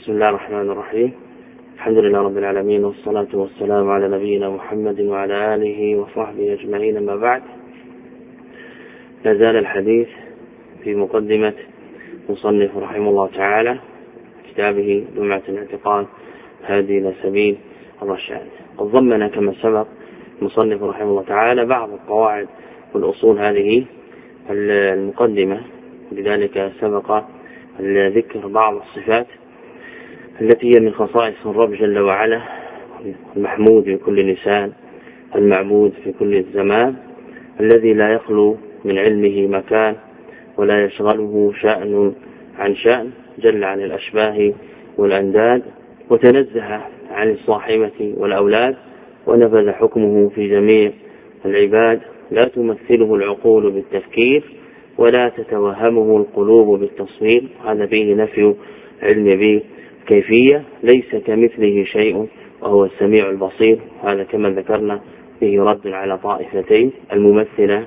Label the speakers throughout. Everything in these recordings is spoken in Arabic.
Speaker 1: بسم الله الرحمن الرحيم. الحمد لله رب العالمين، والصلاة والسلام على نبينا محمد وعلى آله وصحبه أجمعين. ما بعد، لا زال الحديث في مقدمة مصنف رحمه الله تعالى كتابه لمعة الاعتقاد هادي إلى سبيل الرشاد. قد ضمن كما سبق المصنف رحمه الله تعالى بعض القواعد والأصول هذه المقدمة، لذلك سبق ذكر بعض الصفات التي هي من خصائص الرب جل وعلا، المحمود في كل لسان، المعبود في كل زمان، الذي لا يخلو من علمه مكان ولا يشغله شأن عن شأن، جل عن الأشباه والأنداد، وتنزه عن الصاحبة والأولاد، ونفذ حكمه في جميع العباد، لا تمثله العقول بالتفكير ولا تتوهمه القلوب بالتصوير. هذا فيه نفي علم بكيفية، ليس كمثله شيء وهو السميع البصير. هذا كما ذكرنا فيه رد على طائفتين، الممثلة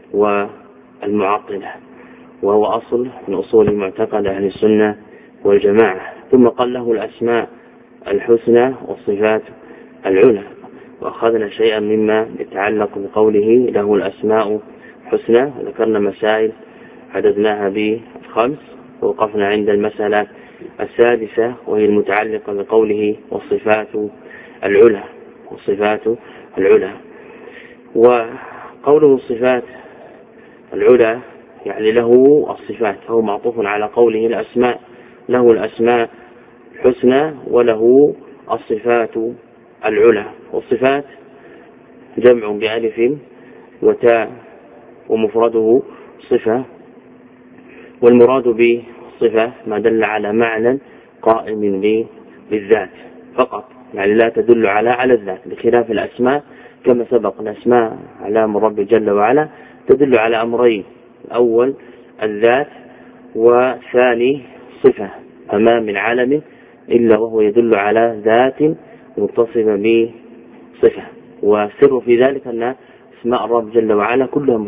Speaker 1: والمعطلة، وهو أصل من أصول معتقد أهل السنة والجماعة. ثم قال له الأسماء الحسنى والصفات العلى، وأخذنا شيئا مما يتعلق بقوله له الأسماء حسنى، ذكرنا مسائل عددناها ب5، ووقفنا عند المسألة السادسة وهي المتعلقة بقوله والصفات العلى. والصفات العلى، وقوله الصفات العلى يعني له الصفات، هو معطوف على قوله الأسماء، له الأسماء الحسنى وله الصفات العلى. والصفات جمع بألف وتاء ومفرده صفة، والمراد بالصفة ما دل على معنى قائم بالذات فقط، يعني لا تدل على الذات، بخلاف الأسماء كما سبق. الأسماء علام الرب جل وعلا تدل على أمرين، الأول الذات، وثاني صفة، فما من عالم إلا وهو يدل على ذات متصفة بصفة. والسر في ذلك أن اسماء الرب جل وعلا كلها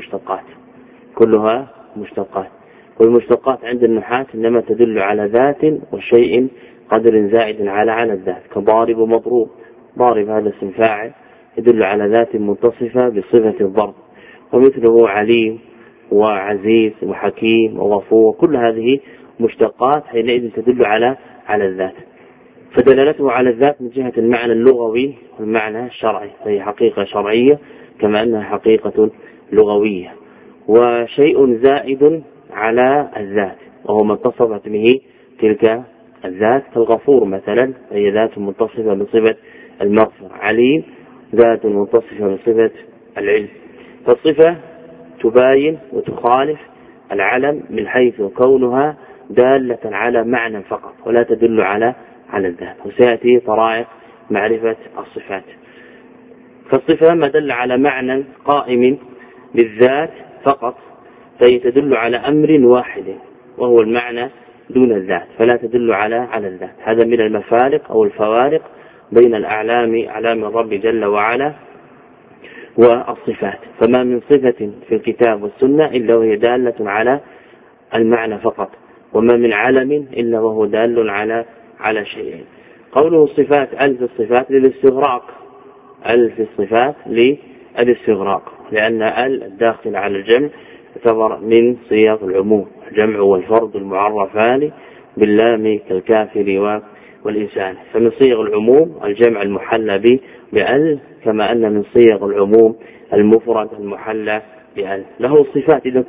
Speaker 1: مشتقات، والمشتقات عند النحاة إنما تدل على ذات وشيء قدر زائد على الذات، كضارب ومضروب. ضارب هذا اسم فاعل يدل على ذات متصفة بصفة الضرب، ومثله عليم وعزيز وحكيم وغفور، كل هذه مشتقات حينئذ تدل على الذات، فدلالته على الذات من جهة المعنى اللغوي والمعنى الشرعي، فهي حقيقة شرعية كما أنها حقيقة لغوية. وشيء زائد على الذات وهو ما اتصفت به تلك الذات، كالغفور مثلا هي ذات متصفة بصفة المغفرة، عليم ذات متصفة بصفة العلم. فالصفة تباين وتخالف العلم من حيث كونها دالة على معنى فقط ولا تدل على الذات، وسيأتي طرائق معرفة الصفات. فالصفة ما دل على معنى قائم بالذات فقط فهي تدل على أمر واحد وهو المعنى دون الذات، فلا تدل على الذات. هذا من المفارق أو الفوارق بين أعلام الرب جل وعلا والصفات. فما من صفة في الكتاب والسنة إلا وهي دالة على المعنى فقط، وما من علم إلا وهو دال على شيء. قوله الصفات ألف الصفات للاستغراق، ألف الصفات للاستغراق، لأن الداخل على الجمع يعتبر من صيغ العموم، الجمع والفرد المعرفان باللام كالكافر والإنسان، فمن صيغ العموم الجمع المحلى بأل، كما أن من صيغ العموم المفرد المحلى بأل. له الصفات، إذن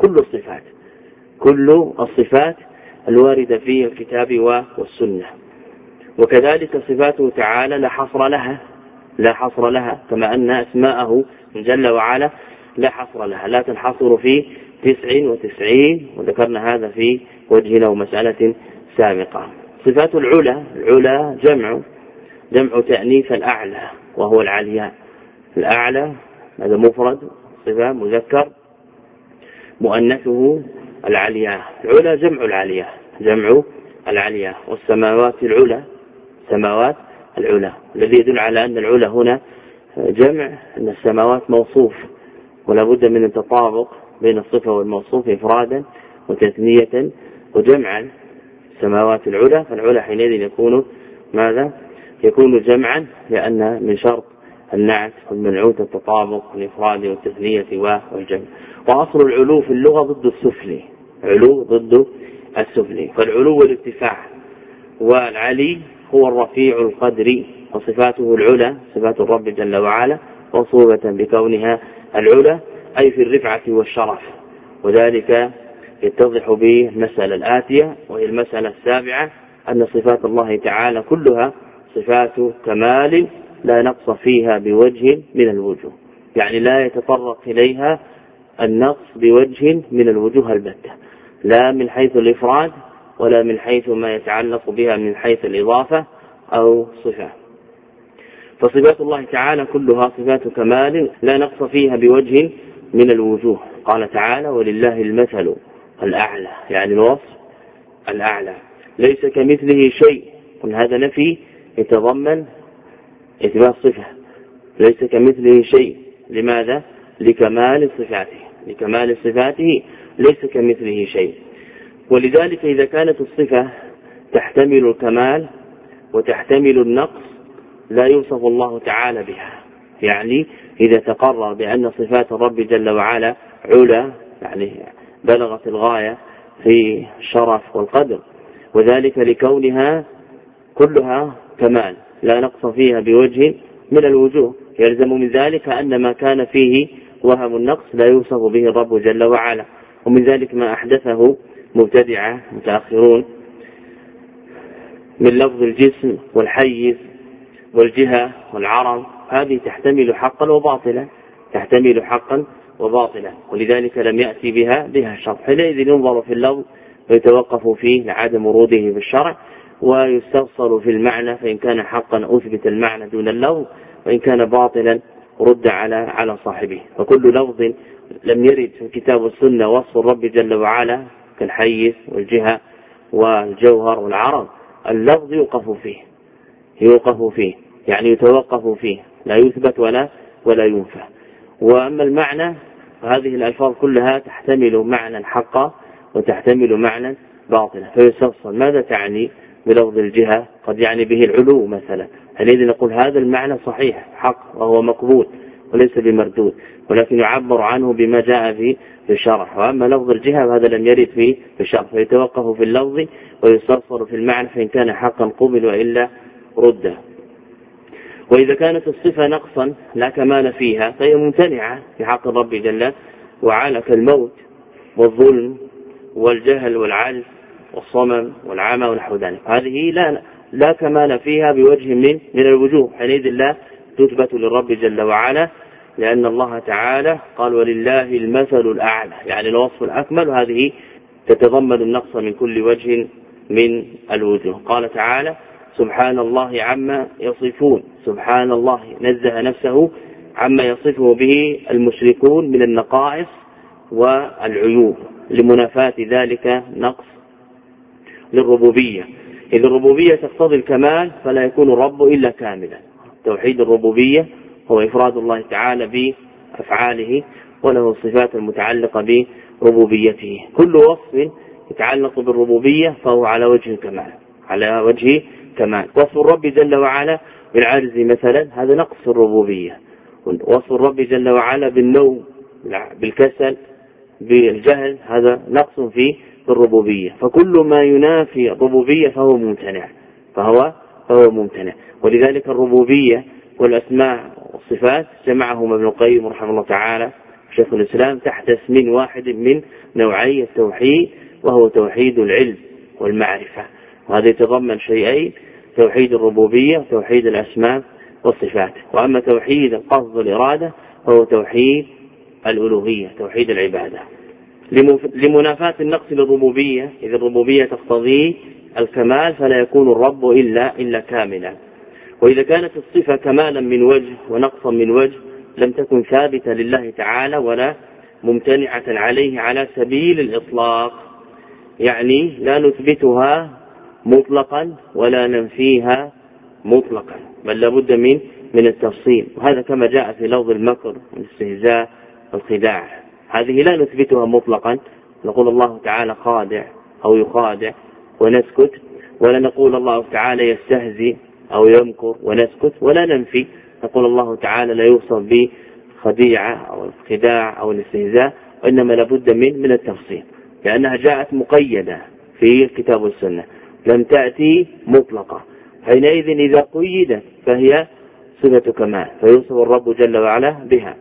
Speaker 1: كل الصفات الواردة في الكتاب والسنة، وكذلك صفاته تعالى لا حصر لها، كما أن أسماءه جل وعلا لا حصر لها، لا تنحصر في 99، وذكرنا هذا في وجهنا ومسألة سابقة. صفات العلا جمع تأنيث الأعلى وهو العلياء. الأعلى هذا مفرد، صفة مذكر، مؤنثه العلياء. العلا جمع العلياء. والسماوات العلا، الذي يدل على أن العلا هنا جمع، أن السماوات موصوف، ولا بد من التطابق بين الصفة والموصوف إفرادا وتثنية وجمعا. السماوات العلى، فالعلى حينئذ يكون ماذا؟ يكون جمعا، لأن من شرط النعت والمنعوت التطابق والإفراد والتثنية والجمع. وأصل العلو في اللغة ضد السفلي، علو ضد السفلي، فالعلو والارتفاع، والعلي هو الرفيع القدر، وصفاته العلى صفات الرب جل وعلا موصوفة بكونها العلى أي في الرفعة والشرف. وذلك يتضح به المسألة الآتية، وهي المسألة السابعة، أن صفات الله تعالى كلها صفات كمال لا نقص فيها بوجه من الوجوه، يعني لا يتطرق إليها النقص بوجه من الوجوه البتة، لا من حيث الإفراد ولا من حيث ما يتعلق بها من حيث الإضافة أو صفة. فصفات الله تعالى كلها صفات كمال لا نقص فيها بوجه من الوجوه. قال تعالى: ولله المثل الأعلى، يعني الوصف الأعلى، ليس كمثله شيء. هذا نفي يتضمن إثبات صفة، ليس كمثله شيء. لماذا؟ لكمال صفاته، لكمال صفاته ليس كمثله شيء. ولذلك إذا كانت الصفة تحتمل الكمال وتحتمل النقص لا يوصف الله تعالى بها، يعني إذا تقرر بأن صفات الرب جل وعلا علا، يعني بلغت الغاية في الشرف والقدر، وذلك لكونها كلها كمال لا نقص فيها بوجه من الوجوه، يلزم من ذلك أن ما كان فيه وهم النقص لا يوصف به الرب جل وعلا. ومن ذلك ما أحدثه مبتدعة متأخرون من لفظ الجسم والحيز والجهة والعرض، هذه تحتمل حقا وباطلا، تحتمل حقا وباطلا، ولذلك لم يأتي بها الشرع. حينئذ ينظر في اللفظ ويتوقف فيه لعدم وروده في الشرع، ويستفصل في المعنى، فإن كان حقا أثبت المعنى دون اللفظ، وإن كان باطلا رد على صاحبه. فكل لفظ لم يرد في الكتاب والسنة وصف الرب جل وعلا كالحيز والجهة والجوهر والعرض، اللفظ يوقف فيه يعني يتوقف فيه، لا يثبت ولا ينفى. وأما المعنى فهذه الألفاظ كلها تحتمل معنى حقا وتحتمل معنى باطلا، فيستفصل ماذا تعني بلفظ الجهة؟ قد يعني به العلو مثلا، حينئذ نقول هذا المعنى صحيح حق وهو مقبول وليس بمردود، ولكن يعبر عنه بما جاء في الشرح. وأما لفظ الجهة هذا لم يرد في الشرح، فيتوقف في اللفظ ويستفصل في المعنى، فإن كان حقا قبل وإلا رد. وإذا كانت الصفة نقصا لا كمال فيها فهي ممتنعة في حق الرب جل وعلا، كالموت والظلم والجهل والعجز والصمم والعمى ونحو ذلك، هذه لا كمال فيها بوجه من الوجوه، حينئذ لا تثبت للرب جل وعلا، لأن الله تعالى قال: ولله المثل الأعلى، يعني الوصف الأكمل، وهذه تتضمن النقص من كل وجه من الوجوه. قال تعالى: سبحان الله عما يصفون، سبحان الله نزه نفسه عما يصفه به المشركون من النقائص والعيوب، لمنافاة ذلك نقص للربوبية، إذ الربوبية تقتضي الكمال فلا يكون الرب إلا كاملا. توحيد الربوبية هو إفراد الله تعالى بأفعاله وله الصفات المتعلقة بربوبيته. كل وصف يتعلق بالربوبية فهو على وجه الكمال، على وجه كمال. وصف الرب جل وعلا بالعجز مثلا هذا نقص الربوبية، وصف الرب جل وعلا بالنوم بالكسل بالجهل هذا نقص في الربوبية. فكل ما ينافي الربوبية فهو ممتنع. ولذلك الربوبية والأسماء والصفات جمعهما ابن القيم رحمه الله تعالى شيخ الإسلام تحت اسم واحد من نوعي التوحيد، وهو توحيد العلم والمعرفة، وهذا يتضمن شيئين: توحيد الربوبية وتوحيد الأسماء والصفات. وأما توحيد القصد والإرادة فهو توحيد الألوهية، توحيد العبادة، لمنافاة النقص للربوبية، إذ الربوبية تقتضي الكمال فلا يكون الرب إلا كاملا. وإذا كانت الصفة كمالا من وجه ونقصا من وجه لم تكن ثابتة لله تعالى ولا ممتنعة عليه على سبيل الإطلاق، يعني لا نثبتها مطلقا ولا ننفيها مطلقا، بل لابد من التفصيل. وهذا كما جاء في لفظ المكر والاستهزاء والخداع، هذه لا نثبتها مطلقا، نقول الله تعالى خادع أو يخادع ونسكت، ولا نقول الله تعالى يستهزئ أو يمكر ونسكت، ولا ننفي نقول الله تعالى لا يوصف بخديعة أو الخداع أو الاستهزاء، وإنما لابد من التفصيل، لأنها جاءت مقيدة في الكتاب والسنة، لم تأتي مطلقة. حينئذ إذا قيدت فهي صفة كمال فيوصف الرب جل وعلا بها،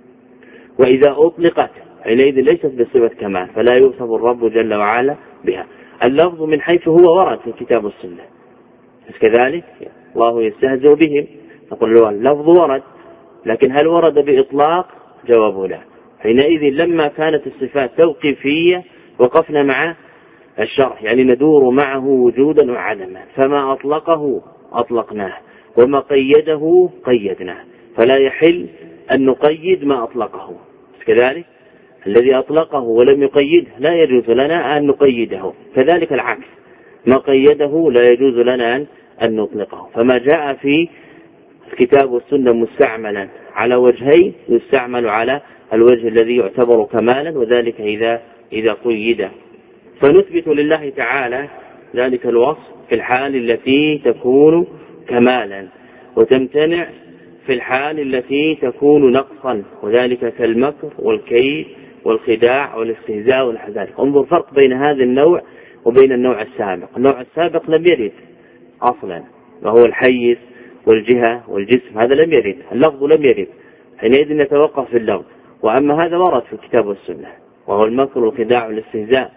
Speaker 1: وإذا أطلقت حينئذ ليست بصفة كمال فلا يوصف الرب جل وعلا بها. اللفظ من حيث هو ورد في الكتاب والسنة كذلك، الله يستهزئ بهم، نقول له اللفظ ورد، لكن هل ورد بإطلاق؟ جواب لا. حينئذ لما كانت الصفات توقيفية وقفنا مع الشرح، يعني ندور معه وجودا وعدما، فما أطلقه أطلقناه وما قيده قيدناه، فلا يحل أن نقيد ما أطلقه كذلك. الذي أطلقه ولم يقيده لا يجوز لنا أن نقيده، كذلك العكس، ما قيده لا يجوز لنا أن نطلقه. فما جاء في الكتاب والسنة مستعملا على وجهين يستعمل على الوجه الذي يعتبر كمالا، وذلك إذا قيد. فنثبت لله تعالى ذلك الوصف في الحال التي تكون كمالا، وتمتنع في الحال التي تكون نقصا، وذلك كالمكر والكيد والخداع والاستهزاء والحذار. انظر فرق بين هذا النوع وبين النوع السابق. النوع السابق لم يرد أصلا، وهو الحيز والجهة والجسم، هذا لم يرد، اللفظ لم يرد، حينئذ نتوقف في اللفظ. وأما هذا ورد في الكتاب والسنة، وهو المكر والخداع والاستهزاء،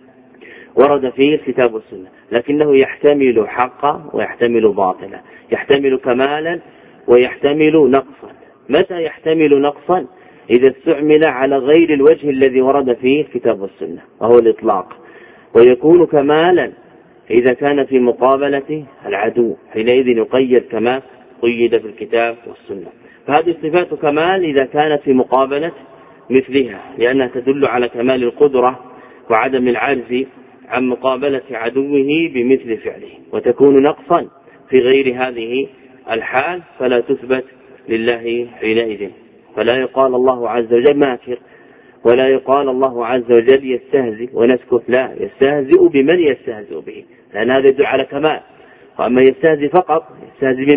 Speaker 1: ورد فيه الكتاب والسنة، لكنه يحتمل حقا ويحتمل باطلا، يحتمل كمالا ويحتمل نقصا. متى يحتمل نقصا؟ إذا استعمل على غير الوجه الذي ورد فيه الكتاب والسنة، وهو الإطلاق. ويكون كمالا إذا كان في مقابلة العدو، حينئذ يقيد كما قيد في الكتاب والسنة. فهذه صفات كمال إذا كانت في مقابلة مثلها، لأنها تدل على كمال القدرة وعدم العجز عن مقابلة عدوه بمثل فعله. وتكون نقصا في غير هذه الحال فلا تثبت لله حينئذ. فلا يقال الله عز وجل ماكر، ولا يقال الله عز وجل يستهزئ ونسكت، لا، يستهزئ بمن يستهزئ به، لأن هذا يدل على كمال. وأما يستهزئ فقط يستهزئ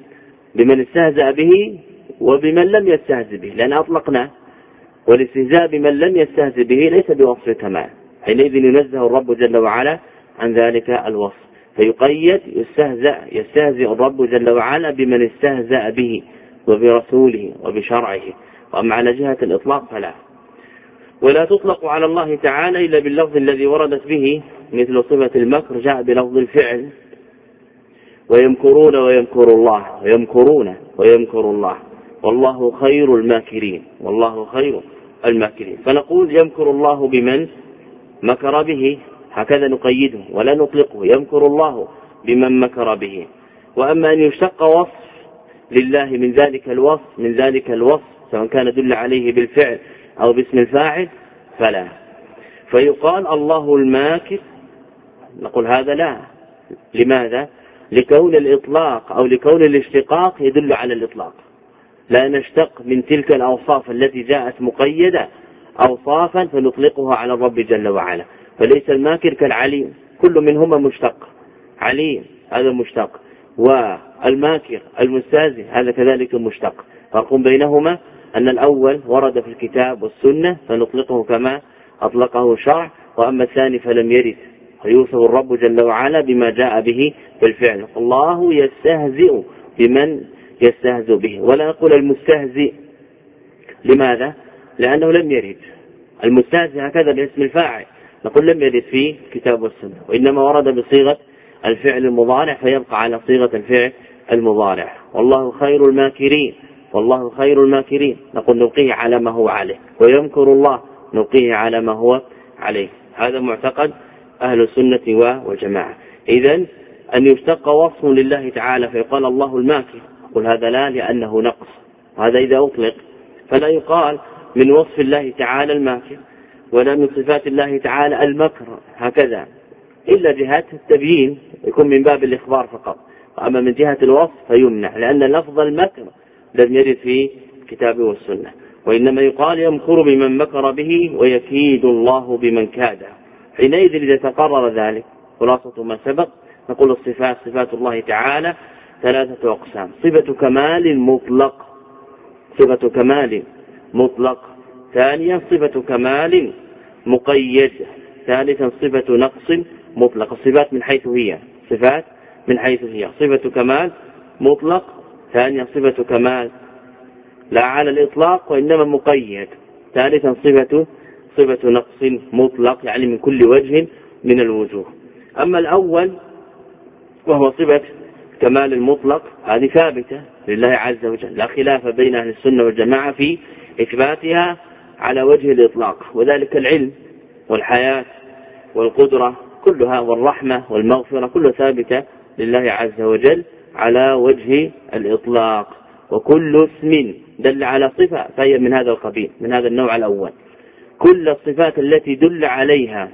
Speaker 1: بمن استهزأ به وبمن لم يستهزئ به، لأن أطلقنا. والاستهزاء بمن لم يستهزئ به ليس بوصف كمال، حينئذ ينزه الرب جل وعلا عن ذلك الوصف، فيقيد يستهزئ الرب جل وعلا بمن استهزأ به وبرسوله وبشرعه. وأما على جهة الإطلاق فلا. ولا تطلق على الله تعالى إلا باللفظ الذي وردت به، مثل صفة المكر جاء بلفظ الفعل، ويمكرون ويمكر الله، ويمكرون ويمكر الله، والله خير الماكرين، والله خير الماكرين. فنقول يمكر الله بمن مكر به، هكذا نقيده ولا نطلقه، يمكر الله بمن مكر به. وأما أن يشتق وصف لله من ذلك الوصف سواء كان دل عليه بالفعل أو باسم الفاعل فلا. فيقال الله الماكر، نقول هذا لا. لماذا؟ لكون الإطلاق أو لكون الاشتقاق يدل على الإطلاق، لا نشتق من تلك الأوصاف التي جاءت مقيدة أوصافا فنطلقها على الرب جل وعلا. فليس الماكر كالعليم، كل منهما مشتق، عليم هذا مشتق، والماكر المستهزئ هذا كذلك مشتق. فرق بينهما أن الأول ورد في الكتاب والسنة فنطلقه كما أطلقه الشرع، وأما الثاني فلم يرد، فيوصف الرب جل وعلا بما جاء به بالفعل. الله يستهزئ بمن يستهزئ به، ولا نقول المستهزئ. لماذا؟ لأنه لم يرد. المستهزئ هكذا باسم الفاعل، نقول لم يرد في الكتاب والسنة، وإنما ورد بصيغة الفعل المضارع فيبقى على صيغة الفعل المضارع. والله خير الماكرين، والله خير الماكرين، نقول نلقيه على ما هو عليه. ويمكر الله نلقيه على ما هو عليه. هذا معتقد أهل السنة والجماعة. إذن أن يشتق وصف لله تعالى فيقال الله الماكر، قل هذا لا، لأنه نقص، هذا إذا أطلق. فلا يقال من وصف الله تعالى الماكر، ولا من صفات الله تعالى المكر هكذا، إلا جهة التبيين يكون من باب الإخبار فقط. أما من جهة الوصف فيمنع، لأن لفظ المكر لم يرد في الكتاب والسنة. وإنما يقال يمكر بمن مكر به ويكيد الله بمن كاده. حينئذ إذا تقرر ذلك خلاصة ما سبق نقول الصفات صفات الله تعالى 3 أقسام: صفة كمال مطلق، صفة كمال مطلق، ثانيا صفة كمال مقيد، ثالثا صفة نقص مطلق. الصفات من حيث هي، صفات من حيث هي صفة كمال مطلق، ثانيا صفة كمال لا على الإطلاق وإنما مقيد، ثالثا صفة نقص مطلق يعني من كل وجه من الوجوه. أما الأول وهو صفة كمال المطلق هذه ثابتة لله عز وجل، لا خلاف بين أهل السنة والجماعة في إثباتها على وجه الإطلاق، وذلك العلم والحياة والقدرة كلها والرحمة والمغفرة كلها ثابتة لله عز وجل على وجه الإطلاق. وكل اسم دل على صفة فهي من هذا القبيل، من هذا النوع الأول. كل الصفات التي دل عليها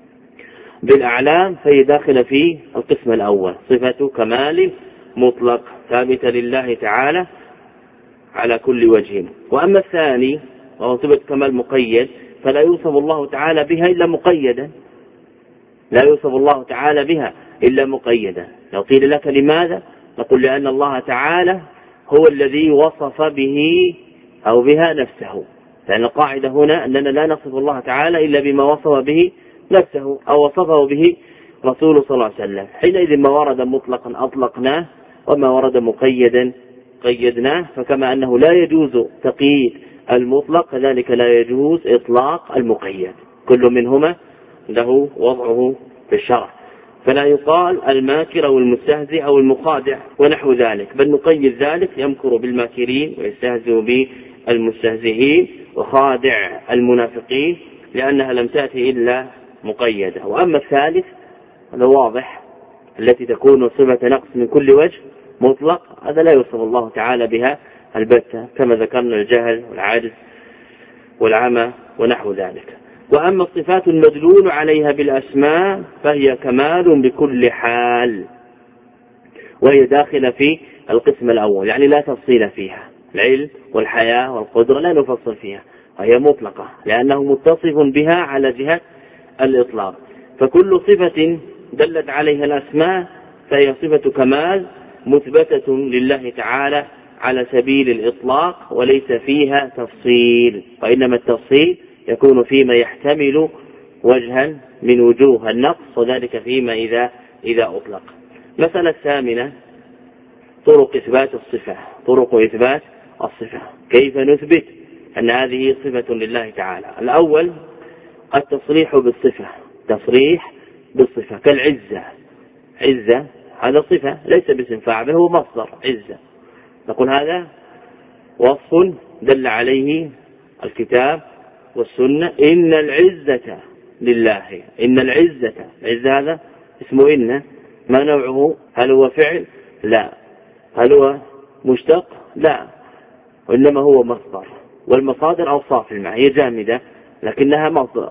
Speaker 1: بالأعلام فهي داخلة في القسم الأول، صفة كمال مطلق ثابتة لله تعالى على كل وجه. وأما الثاني وهو صفة كمال مقيد فلا يوصف الله تعالى بها إلا مقيدا، لا يوصف الله تعالى بها إلا مقيدا. لو قيل لك لماذا نقول لأن الله تعالى هو الذي وصف به أو بها نفسه، لأن القاعدة هنا أننا لا نصف الله تعالى إلا بما وصف به نفسه أو وصفه به رسول صلى الله عليه وسلم. حينئذ ما ورد مطلقا أطلقناه وما ورد مقيدا قيدناه. فكما أنه لا يجوز تقييد المطلق كذلك لا يجوز إطلاق المقيد، كل منهما له وضعه في الشرع، فلا يقال الماكر أو المستهزئ أو المخادع ونحو ذلك، بل نقيد ذلك: يمكر بالماكرين ويستهزئ بالمستهزئين وخادع المنافقين، لأنها لم تأتي إلا مقيدة. وأما الثالث هذا واضح، التي تكون صفة نقص من كل وجه مطلق، هذا لا يوصف الله تعالى بها البتة، كما ذكرنا الجهل والعجز والعمى ونحو ذلك. وأما الصفات المدلول عليها بالأسماء فهي كمال بكل حال، وهي داخلة في القسم الأول، يعني لا تفصيل فيها، العلم والحياة والقدرة لا نفصل فيها، وهي مطلقة لأنه متصف بها على جهة الإطلاق. فكل صفة دلت عليها الأسماء فهي صفة كمال مثبتة لله تعالى على سبيل الإطلاق، وليس فيها تفصيل، وإنما التفصيل يكون فيما يحتمل وجها من وجوه النقص، وذلك فيما إذا أطلق. مسألة ثامنة: طرق إثبات الصفة. طرق إثبات الصفة، كيف نثبت أن هذه صفة لله تعالى؟ الأول التصريح بالصفة، تصريح بالصفة كالعزة. عزة هذا صفة ليس باسم فاعل، هو مصدر عزة، نقول هذا وصف دل عليه الكتاب والسنة: إن العزة لله. إن العزة، العزة هذا اسمه إن، ما نوعه؟ هل هو فعل؟ لا. هل هو مشتق؟ لا، وإنما هو مصدر، والمصادر أوصاف المعنى، هي جامدة لكنها مصدر،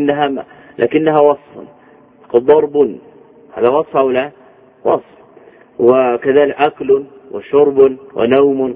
Speaker 1: لكنها وصف. ضرب هذا وصف أو لا؟ وصف. وكذلك أكل وشرب ونوم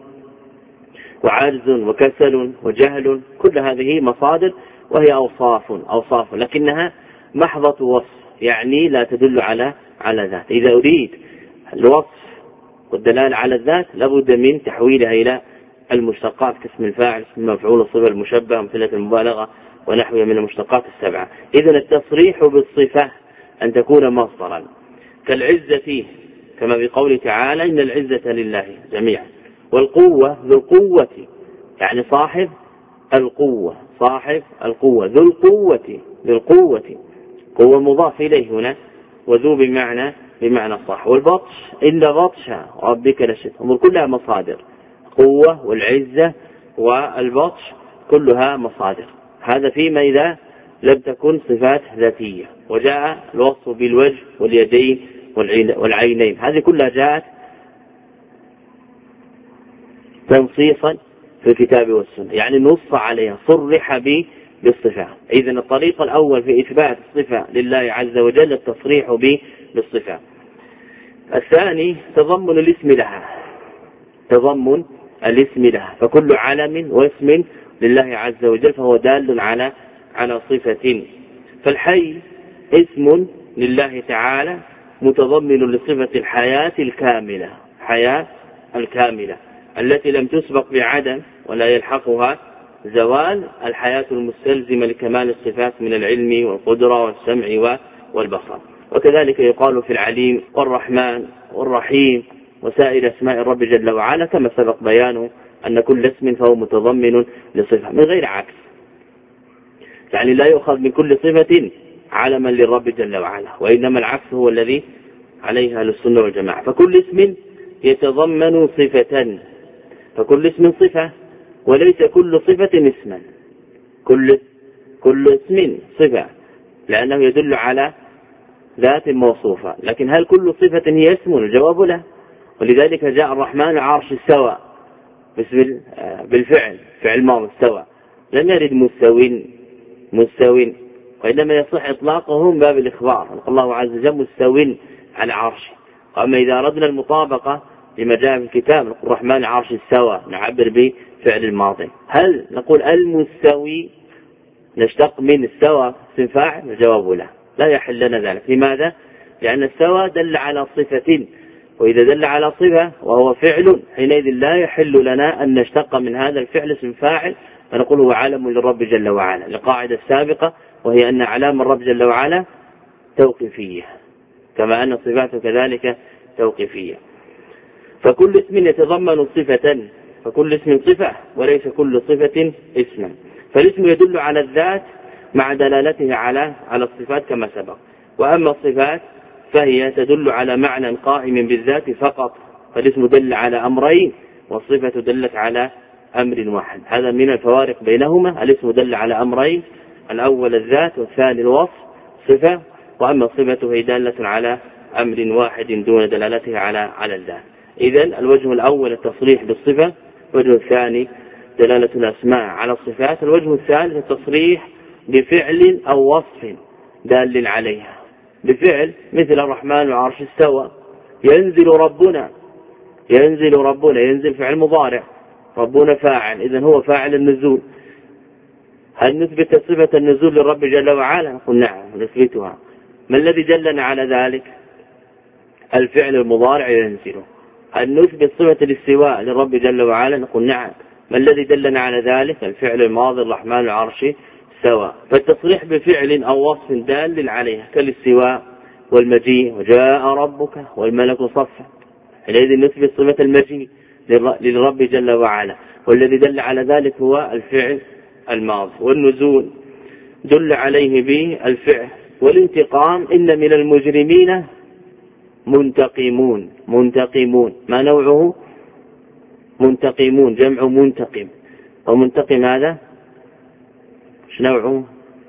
Speaker 1: وعجز وكسل وجهل، كل هذه مصادر وهي أوصاف لكنها محضة وصف، يعني لا تدل على ذات. إذا أريد الوصف والدلالة على الذات لابد من تحويلها إلى المشتقات كاسم الفاعل، اسم المفعول، الصفة المشبهة، أمثلة المبالغة ونحوها من المشتقات السبعة. إذن التصريح بالصفة أن تكون مصدرا كالعزة، كما في قوله تعالى: إن العزة لله جميعا. والقوة ذو القوة، يعني صاحب القوة، صاحب القوة، ذو القوة، قوة مضاف إليه هنا، وذو بمعنى صح. والبطش إن بطش ربك لشديد، هم كلها مصادر، قوة والعزة والبطش كلها مصادر. هذا فيما إذا لم تكن صفات ذاتية، وجاء الوصف بالوجه واليدين والعينين، هذه كلها جاءت تنصيصا في الكتاب والسنة، يعني نص عليها، صرح بالصفة. إذن الطريق الأول في إثبات الصفة لله عز وجل التصريح بالصفة. الثاني تضمن الاسم لها، فكل علم واسم لله عز وجل فهو دال على صفة. فالحي اسم لله تعالى متضمن لصفة الحياة الكاملة، حياة الكاملة التي لم تسبق بعدم ولا يلحقها زوال، الحياة المستلزمة لكمال الصفات من العلم والقدرة والسمع والبصر. وكذلك يقال في العليم والرحمن والرحيم وسائر أسماء الرب جل وعلا كما سبق بيانه أن كل اسم فهو متضمن لصفة من غير عكس، يعني لا يؤخذ من كل صفة علما للرب جل وعلا، وإنما العكس هو الذي عليه أهل السنة والجماعة. فكل اسم يتضمن صفة، فكل اسم صفة وليس كل صفة اسما، كل اسم صفة لأنه يدل على ذات موصوفة، لكن هل كل صفة هي اسم؟ الجواب لا. ولذلك جاء الرحمن عرش استوى بالفعل، فعل ماضي استوى، لم يرد مستوٍ، وإنما يصح إطلاقه من باب الإخبار. الله عز وجل مستوٍ على عرشه. أما إذا أردنا المطابقة لما جاء في الكتاب الرحمن عرش استوى نعبر بفعل الماضي. هل نقول المستوي نشتق من استوى اسم فاعل؟ الجواب لا يحل لنا ذلك. لماذا؟ لأن استوى دل على صفة، وإذا دل على صفة وهو فعل حينئذ لا يحل لنا أن نشتق من هذا الفعل اسم فاعل فنقول هو علم للرب جل وعلا، لقاعدة السابقة وهي أن علام الرب جل وعلا توقيفية كما أن صفاته كذلك توقيفية. فكل اسم يتضمن صفة، فكل اسم صفة وليس كل صفة اسما. فالاسم يدل على الذات مع دلالته على الصفات كما سبق، وأما الصفات فهي تدل على معنى قائم بالذات فقط، فالاسم دل على أمرين والصفة دلت على أمر واحد. هذا من الفوارق بينهما، الاسم دل على أمرين، الأول الذات والثاني الوصف صفة، وأما الصفة هي دالة على أمر واحد دون دلالته على الذات. إذن الوجه الأول التصريح بالصفة، الوجه الثاني دلالة الأسماء على الصفات، الوجه الثالث التصريح بفعل أو وصف دال عليها، بفعل مثل الرحمن وعرش استوى، ينزل ربنا، ينزل فعل مضارع، ربنا فاعل، إذن هو فاعل النزول. هل نثبت صفة النزول للرب جل وعلا؟ نقول نعم نثبتها. ما الذي دلنا على ذلك؟ الفعل المضارع ينزله. هل نثبت صفة الاستواء للرب جل وعلا؟ نقول نعم. ما الذي دلنا على ذلك؟ الفعل الماضي الرحمن العرش استوى. فالتصريح بفعل أو وصف دال عليها كالاستواء والمجيء وجاء ربك والملك صفا، حينئذ نثبت صفة المجيء للرب جل وعلا، والذي دل على ذلك هو الفعل الماضي. والنزول دل عليه بالفعل. والانتقام إن من المجرمين منتقمون، ما نوعه؟ منتقمون، جمع منتقم. ومنتقم هذا ايش نوعه؟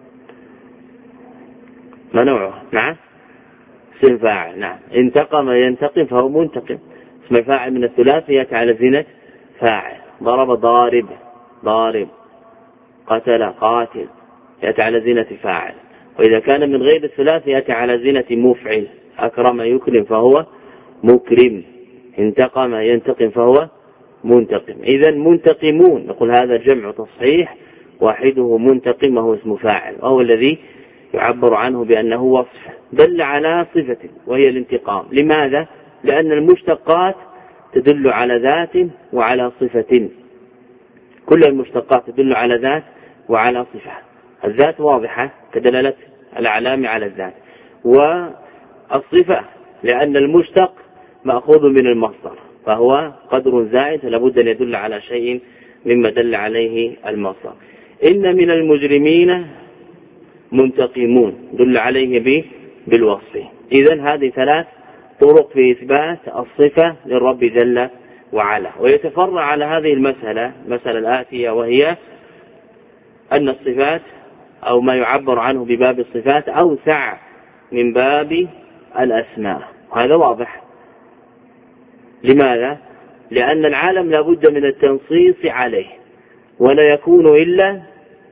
Speaker 1: ما نوعه؟ نعم اسم فاعل. نعم انتقم ينتقم فهو منتقم، اسم فاعل من الثلاثي يأتي على زينة فاعل. ضرب ضارب، قتل قاتل يأتي على زينة فاعل. وإذا كان من غير الثلاثي يأتي على زينة مفعل. أكرم يكرم فهو مكرم، انتقم ينتقم فهو منتقم. إذا منتقمون نقول هذا جمع تصحيح، واحده منتقم وهو اسم فاعل، وهو الذي يعبر عنه بأنه وصف دل على صفة وهي الانتقام. لماذا؟ لأن المشتقات تدل على ذات وعلى صفة، كل المشتقات تدل على ذات وعلى صفة. الذات واضحة كدلالة الأعلام على الذات، والصفة لأن المشتق مأخوذ من المصدر فهو قدر زائد لابد أن يدل على شيء مما دل عليه المصدر. إن من المجرمين منتقمون دل عليه بالوصف. إذن هذه ثلاث طرق في إثبات الصفة للرب جل وعلا. ويتفرع على هذه المسألة الآتية، وهي أن الصفات أو ما يعبر عنه بباب الصفات أوسع من باب الأسماء، وهذا واضح. لماذا؟ لأن العالم لابد من التنصيص عليه، ولا يكون إلا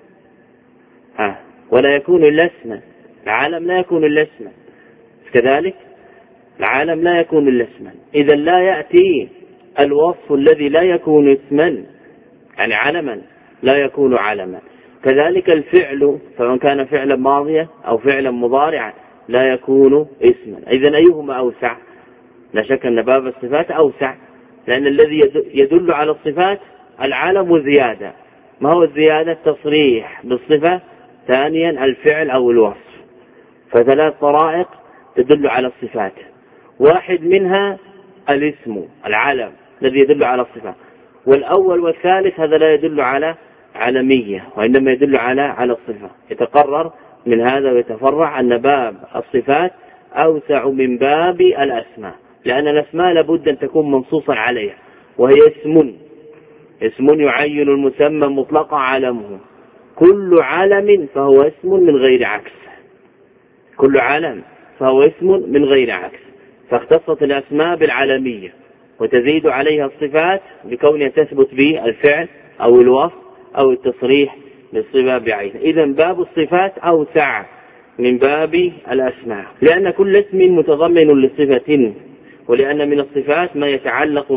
Speaker 1: اسما. العالم لا يكون إلا اسما، كذلك العالم لا يكون إلا اسما. إذا لا يأتي الوصف الذي لا يكون اسما، يعني علما لا يكون علما. كذلك الفعل سواء كان فعلا ماضيا أو فعلا مضارعا لا يكون اسما. إذن أيهما أوسع؟ لا شك أن باب الصفات أوسع، لأن الذي يدل على الصفات العلم زيادة. ما هو الزيادة؟ التصريح بالصفة، ثانيا الفعل أو الوصف. فثلاث طرائق تدل على الصفات، واحد منها الاسم العلم الذي يدل على الصفة، والأول والثالث هذا لا يدل على علمية وإنما يدل على الصفة. يتقرر من هذا ويتفرع أن باب الصفات أوسع من باب الأسماء، لأن الأسماء لابد أن تكون منصوصا عليها، وهي اسم يعين المسمى مطلقا علمه. كل علم فهو اسم من غير عكس، كل علم فهو اسم من غير عكس. فاختصت الأسماء بالعلمية وتزيد عليها الصفات بكونها تثبت بالفعل أو الوصف أو التصريح بالصفة بعينه. إذن باب الصفات أوسع من باب الأسماء، لأن كل اسم متضمن لصفة، ولأن من الصفات ما يتعلق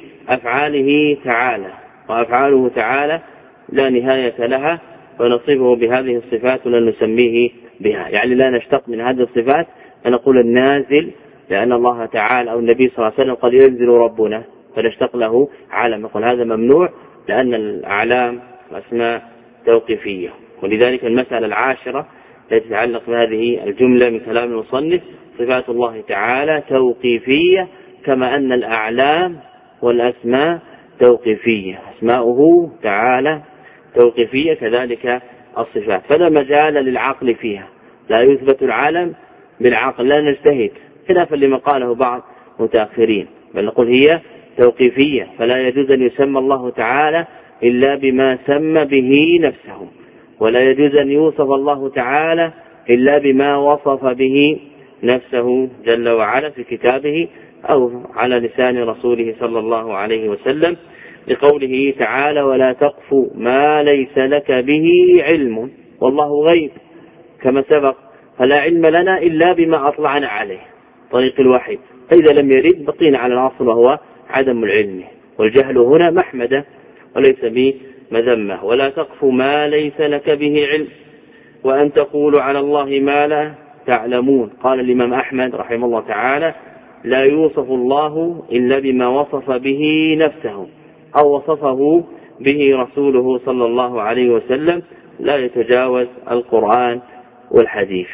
Speaker 1: بأفعاله تعالى، وأفعاله تعالى لا نهاية لها، ونصفه بهذه الصفات ولا نسميه بها. يعني لا نشتق من هذه الصفات فنقول النازل، لأن الله تعالى أو النبي صلى الله عليه وسلم قد ينزل ربنا فنشتق له علم، نقول هذا ممنوع، لأن الأعلام والأسماء توقيفية. ولذلك المسألة العاشرة التي تتعلق بهذه الجملة من كلام المصنف: صفات الله تعالى توقيفية كما أن الأعلام والأسماء توقيفية. أسماؤه تعالى توقيفية، كذلك الصفات، فلا مجال للعقل فيها، لا يثبت العالم بالعقل، لا نجتهد خلافا لما قاله بعض متأخرين، بل نقول هي توقيفية، فلا يجوز أن يسمى الله تعالى إلا بما سمى به نفسه، ولا يجوز أن يوصف الله تعالى إلا بما وصف به نفسه جل وعلا في كتابه أو على لسان رسوله صلى الله عليه وسلم، لقوله تعالى: ولا تقف ما ليس لك به علم، والله غيب كما سبق، فلا علم لنا إلا بما أطلعنا عليه طريق الوحي. فإذا لم يرد بقينا على الأصل وهو عدم العلم، والجهل هنا محمدة وليس بمذمة. ولا تقف ما ليس لك به علم وأن تقول على الله ما لا تعلمون. قال الإمام أحمد رحمه الله تعالى: لا يوصف الله إلا بما وصف به نفسه أو وصفه به رسوله صلى الله عليه وسلم، لا يتجاوز القرآن والحديث.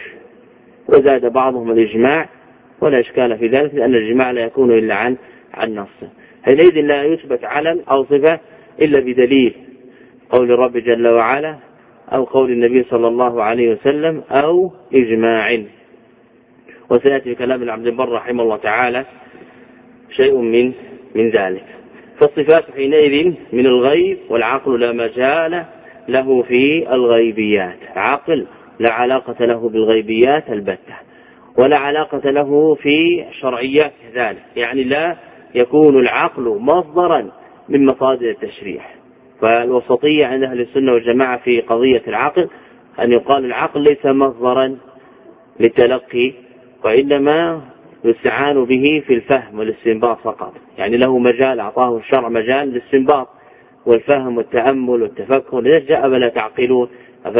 Speaker 1: وزاد بعضهم الإجماع، ولا إشكال في ذلك، لأن الإجماع لا يكون إلا عن نص. حينئذ لا يثبت علم أو صفة إلا بدليل قول الرب جل وعلا أو قول النبي صلى الله عليه وسلم أو إجماع. وسيأتي في كلام العبد البر رحمه الله تعالى شيء من ذلك. فالصفات حينئذ من الغيب، والعقل لا مجال له في الغيبيات. عقل لا علاقة له بالغيبيات البتة، ولا علاقة له في شرعيات ذلك، يعني لا يكون العقل مصدرا من مصادر التشريع. فالوسطية عند أهل السنة والجماعة في قضية العقل أن يقال العقل ليس مصدرا للتلقي، وإنما يستعان به في الفهم والاستنباط فقط، يعني له مجال، أعطاه الشرع مجال للاستنباط والفهم والتأمل والتفكر. ليش جاء أفلا تعقلون،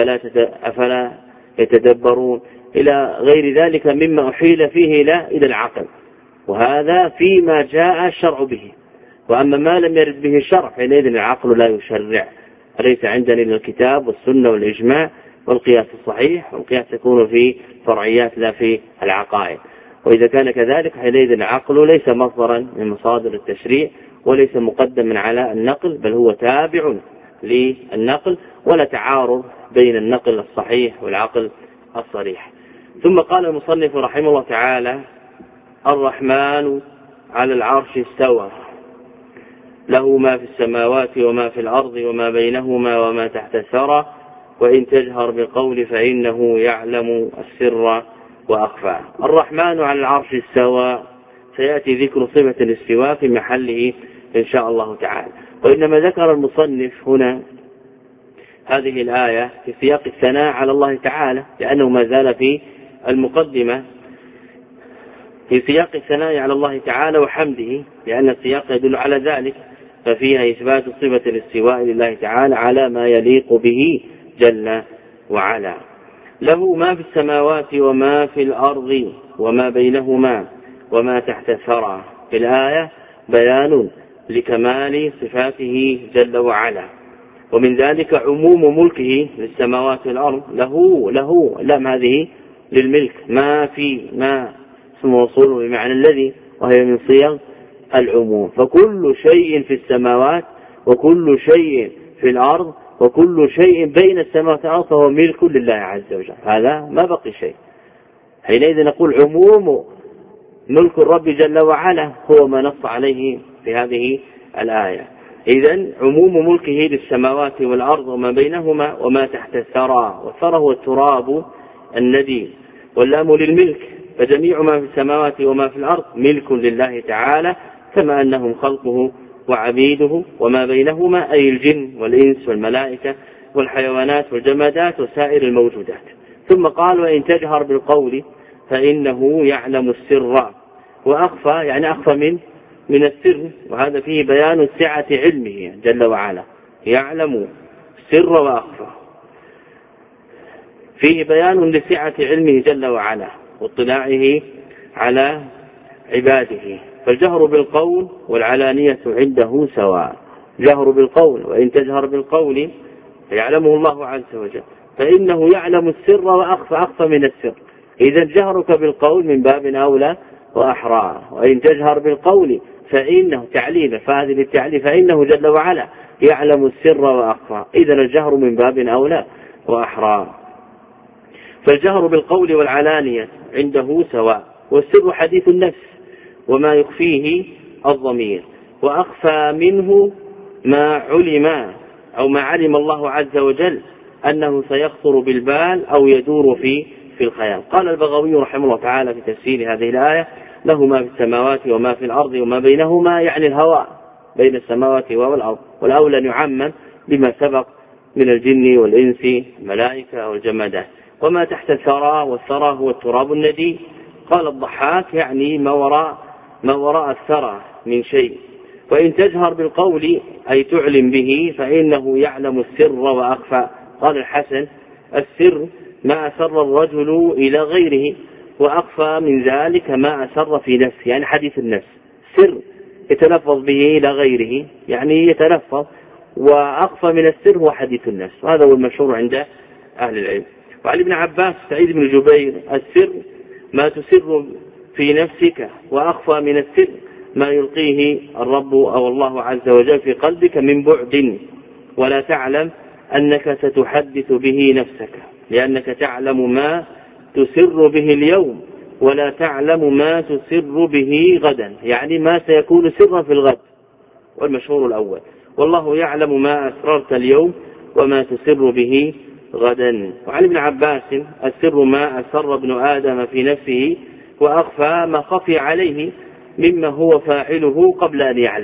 Speaker 1: أفلا يتدبرون، إلى غير ذلك مما أحيل فيه إلى العقل، وهذا فيما جاء الشرع به. وأما ما لم يرد به الشرع حينئذ العقل لا يشرع، أليس عندنا إلا الكتاب والسنة والإجماع والقياس الصحيح، والقياس يكون في فرعيات لا في العقائد. وإذا كان كذلك حينئذ العقل ليس مصدرا من مصادر التشريع، وليس مقدما على النقل، بل هو تابع للنقل، ولا تعارض بين النقل الصحيح والعقل الصريح. ثم قال المصنف رحمه الله تعالى: الرحمن على العرش استوى، له ما في السماوات وما في الأرض وما بينهما وما تحت الثرى، وإن تجهر بالقول فإنه يعلم السر وأخفى. الرحمن على العرش استوى، سيأتي ذكر صفة الاستواء في محله إن شاء الله تعالى. وإنما ذكر المصنف هنا هذه الآية في سياق الثناء على الله تعالى، لأنه ما زال في المقدمة في سياق الثناء على الله تعالى وحمده، لأن السياق يدل على ذلك، ففيها إثبات صفة الاستواء لله تعالى على ما يليق به جل وعلا. له ما في السماوات وما في الأرض وما بينهما وما تحت الثرى. في الآية بيان لكمال صفاته جل وعلا، ومن ذلك عموم ملكه للسماوات والأرض. له لام هذه للملك، ما في ما اسم موصول بمعنى الذي، وهي من صيغ العموم. فكل شيء في السماوات وكل شيء في الأرض وكل شيء بين السماوات والأرض فهو ملك لله عز وجل، هذا ما بقي شيء. حينئذ نقول عموم ملك الرب جل وعلا هو ما نص عليه في هذه الآية. إذن عموم ملكه للسماوات والأرض وما بينهما وما تحت الثرى، والثرى هو التراب الندي، واللام للملك، فجميع ما في السماوات وما في الأرض ملك لله تعالى، كما أنهم خلقه وعبيده، وما بينهما أي الجن والإنس والملائكة والحيوانات والجمادات وسائر الموجودات. ثم قال وإن تجهر بالقول فإنه يعلم السر وأخفى، يعني أخفى من السر، وهذا فيه بيان سعة علمه جل وعلا، يعلم السر وأخفى، فيه بيان لسعة علمه جل وعلا واطلاعه على عباده. فالجهر بالقول والعلانية عنده سواء. جهر بالقول، وإن تجهر بالقول يعلمه الله عز وجل، فإنه يعلم السر وأخفى، أخفى من السر. إذا جهرك بالقول من باب أولى وأحرى. وإن تجهر بالقول فإنه تعليل، فهذه للتعليل، فإنه جل وعلا يعلم السر وأخفى. إذا الجهر من باب أولى وأحرى. فالجهر بالقول والعلانية عنده سواء، والسر حديث النفس وما يخفيه الضمير، وأخفى منه ما علم أو ما علم الله عز وجل أنه سيخطر بالبال أو يدور في الخيال. قال البغوي رحمه الله تعالى في تفسير هذه الآية له ما في السماوات وما في الأرض وما بينهما، يعني الهواء بين السماوات والأرض، والأولى أن يعمم بما سبق من الجن والإنس الملائكة والجمادات. وما تحت الثرى، والثرى هو التراب الندي. قال الضحاك يعني ما وراء الثرى من شيء. وإن تجهر بالقول أي تعلم به فإنه يعلم السر وأخفى. قال الحسن السر ما أسر الرجل إلى غيره، وأخفى من ذلك ما أسر في نفسه، يعني حديث النفس. سر يتلفظ به إلى غيره، يعني يتلفظ، وأخفى من السر هو حديث النفس، وهذا هو المشهور عند أهل العلم. وعن ابن عباس سعيد بن جبير السر ما تسر في نفسك، وأخفى من السر ما يلقيه الرب أو الله عز وجل في قلبك من بعد، ولا تعلم أنك ستحدث به نفسك، لأنك تعلم ما تسر به اليوم ولا تعلم ما تسر به غدا، يعني ما سيكون سرا في الغد، والمشهور الأول. والله يعلم ما أسررت اليوم وما تسر به غدا. وعن ابن عباس السر ما أسر ابن آدم في نفسه، وأخفى ما خفي عليه مما هو فاعله قبل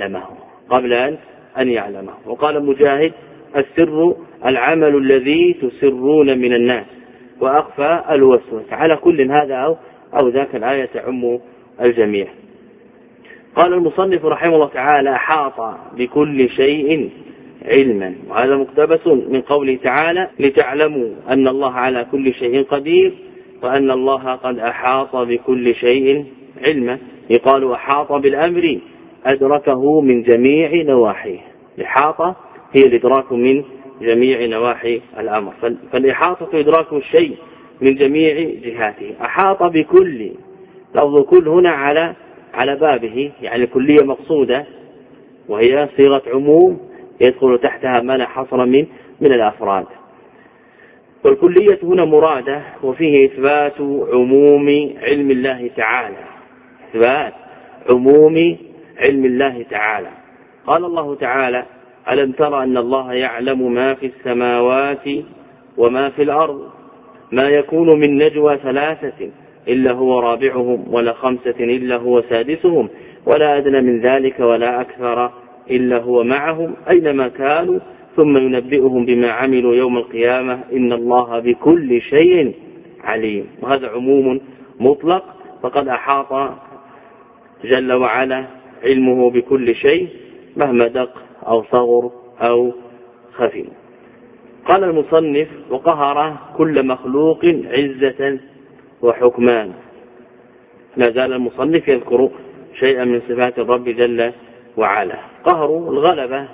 Speaker 1: أن يعلمه. وقال مجاهد السر العمل الذي تسرون من الناس، وأخفى الوسوسة. على كل هذا أو ذاك الآية تعم الجميع. قال المصنف رحمه الله تعالى أحاط بكل شيء علما، وهذا مقتبس من قوله تعالى لتعلموا أن الله على كل شيء قدير وأن الله قد أحاط بكل شيء علما. يقال أحاط بالأمر أدركه من جميع نواحيه. الإحاطة هي الإدراك من جميع نواحي الأمر، فالإحاطة إدراك الشيء من جميع جهاته. أحاط بكل، لفظ كل هنا على بابه، يعني كلية مقصودة، وهي صيغة عموم يدخل تحتها ما لا حصر من الأفراد. والكلية هنا مرادة، وفيه إثبات عموم علم الله تعالى، إثبات عموم علم الله تعالى. قال الله تعالى ألم تر أن الله يعلم ما في السماوات وما في الأرض ما يكون من نجوى 3 إلا هو رابعهم ولا 5 إلا هو سادسهم ولا أدنى من ذلك ولا أكثر إلا هو معهم أينما كانوا ثم ينبئهم بما عملوا يوم القيامة إن الله بكل شيء عليم. وهذا عموم مطلق، فقد أحاط جل وعلا علمه بكل شيء مهما دق أو صغر أو خفي. قال المصنف: وقهر كل مخلوق عزة وحكمان. لا زال المصنف يذكر شيئا من صفات الرب جل وعلا. قهر الغلبة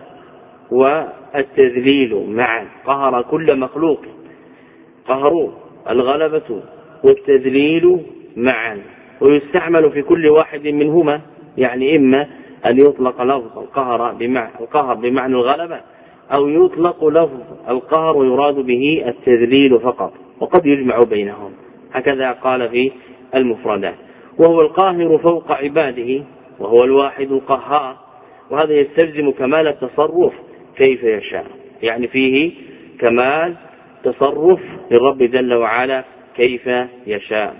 Speaker 1: والتذليل معا، قهر كل مخلوق، قهر الغلبة والتذليل معا، ويستعمل في كل واحد منهما، يعني إما أن يطلق لفظ القهر بمعنى الغلبة، أو يطلق لفظ القهر ويراد به التذليل فقط، وقد يجمع بينهم، هكذا قال في المفردات. وهو القاهر فوق عباده، وهو الواحد القهار، وهذا يستلزم كمال التصرف كيف يشاء، يعني فيه كمال تصرف للرب جل وعلا كيف يشاء.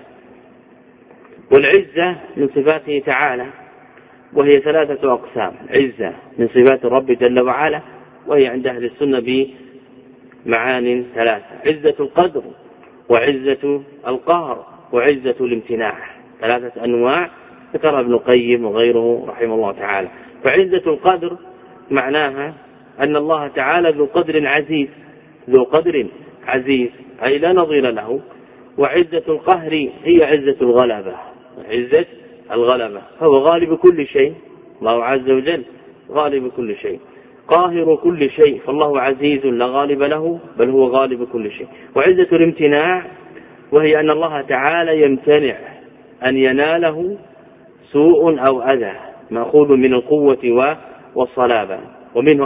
Speaker 1: والعزة من صفاته تعالى، وهي 3 أقسام. عزة من صفات الرب جل وعلا، وهي عند أهل السنة بمعان 3: عزة القدر، وعزة القهر، وعزة الامتناع. 3 أنواع ذكرها ابن القيم وغيره رحمه الله تعالى. فعزة القدر معناها أن الله تعالى ذو قدر عزيز، ذو قدر عزيز أي لا نظير له. وعزة القهر هي عزة الغلبة، عزة الغلبة، هو غالب كل شيء، الله عز وجل غالب كل شيء، قاهر كل شيء، فالله عزيز لا غالب له بل هو غالب كل شيء. وعزة الامتناع، وهي أن الله تعالى يمتنع أن يناله سوء أو أذى، مأخوذ من القوة والصلابة، ومنه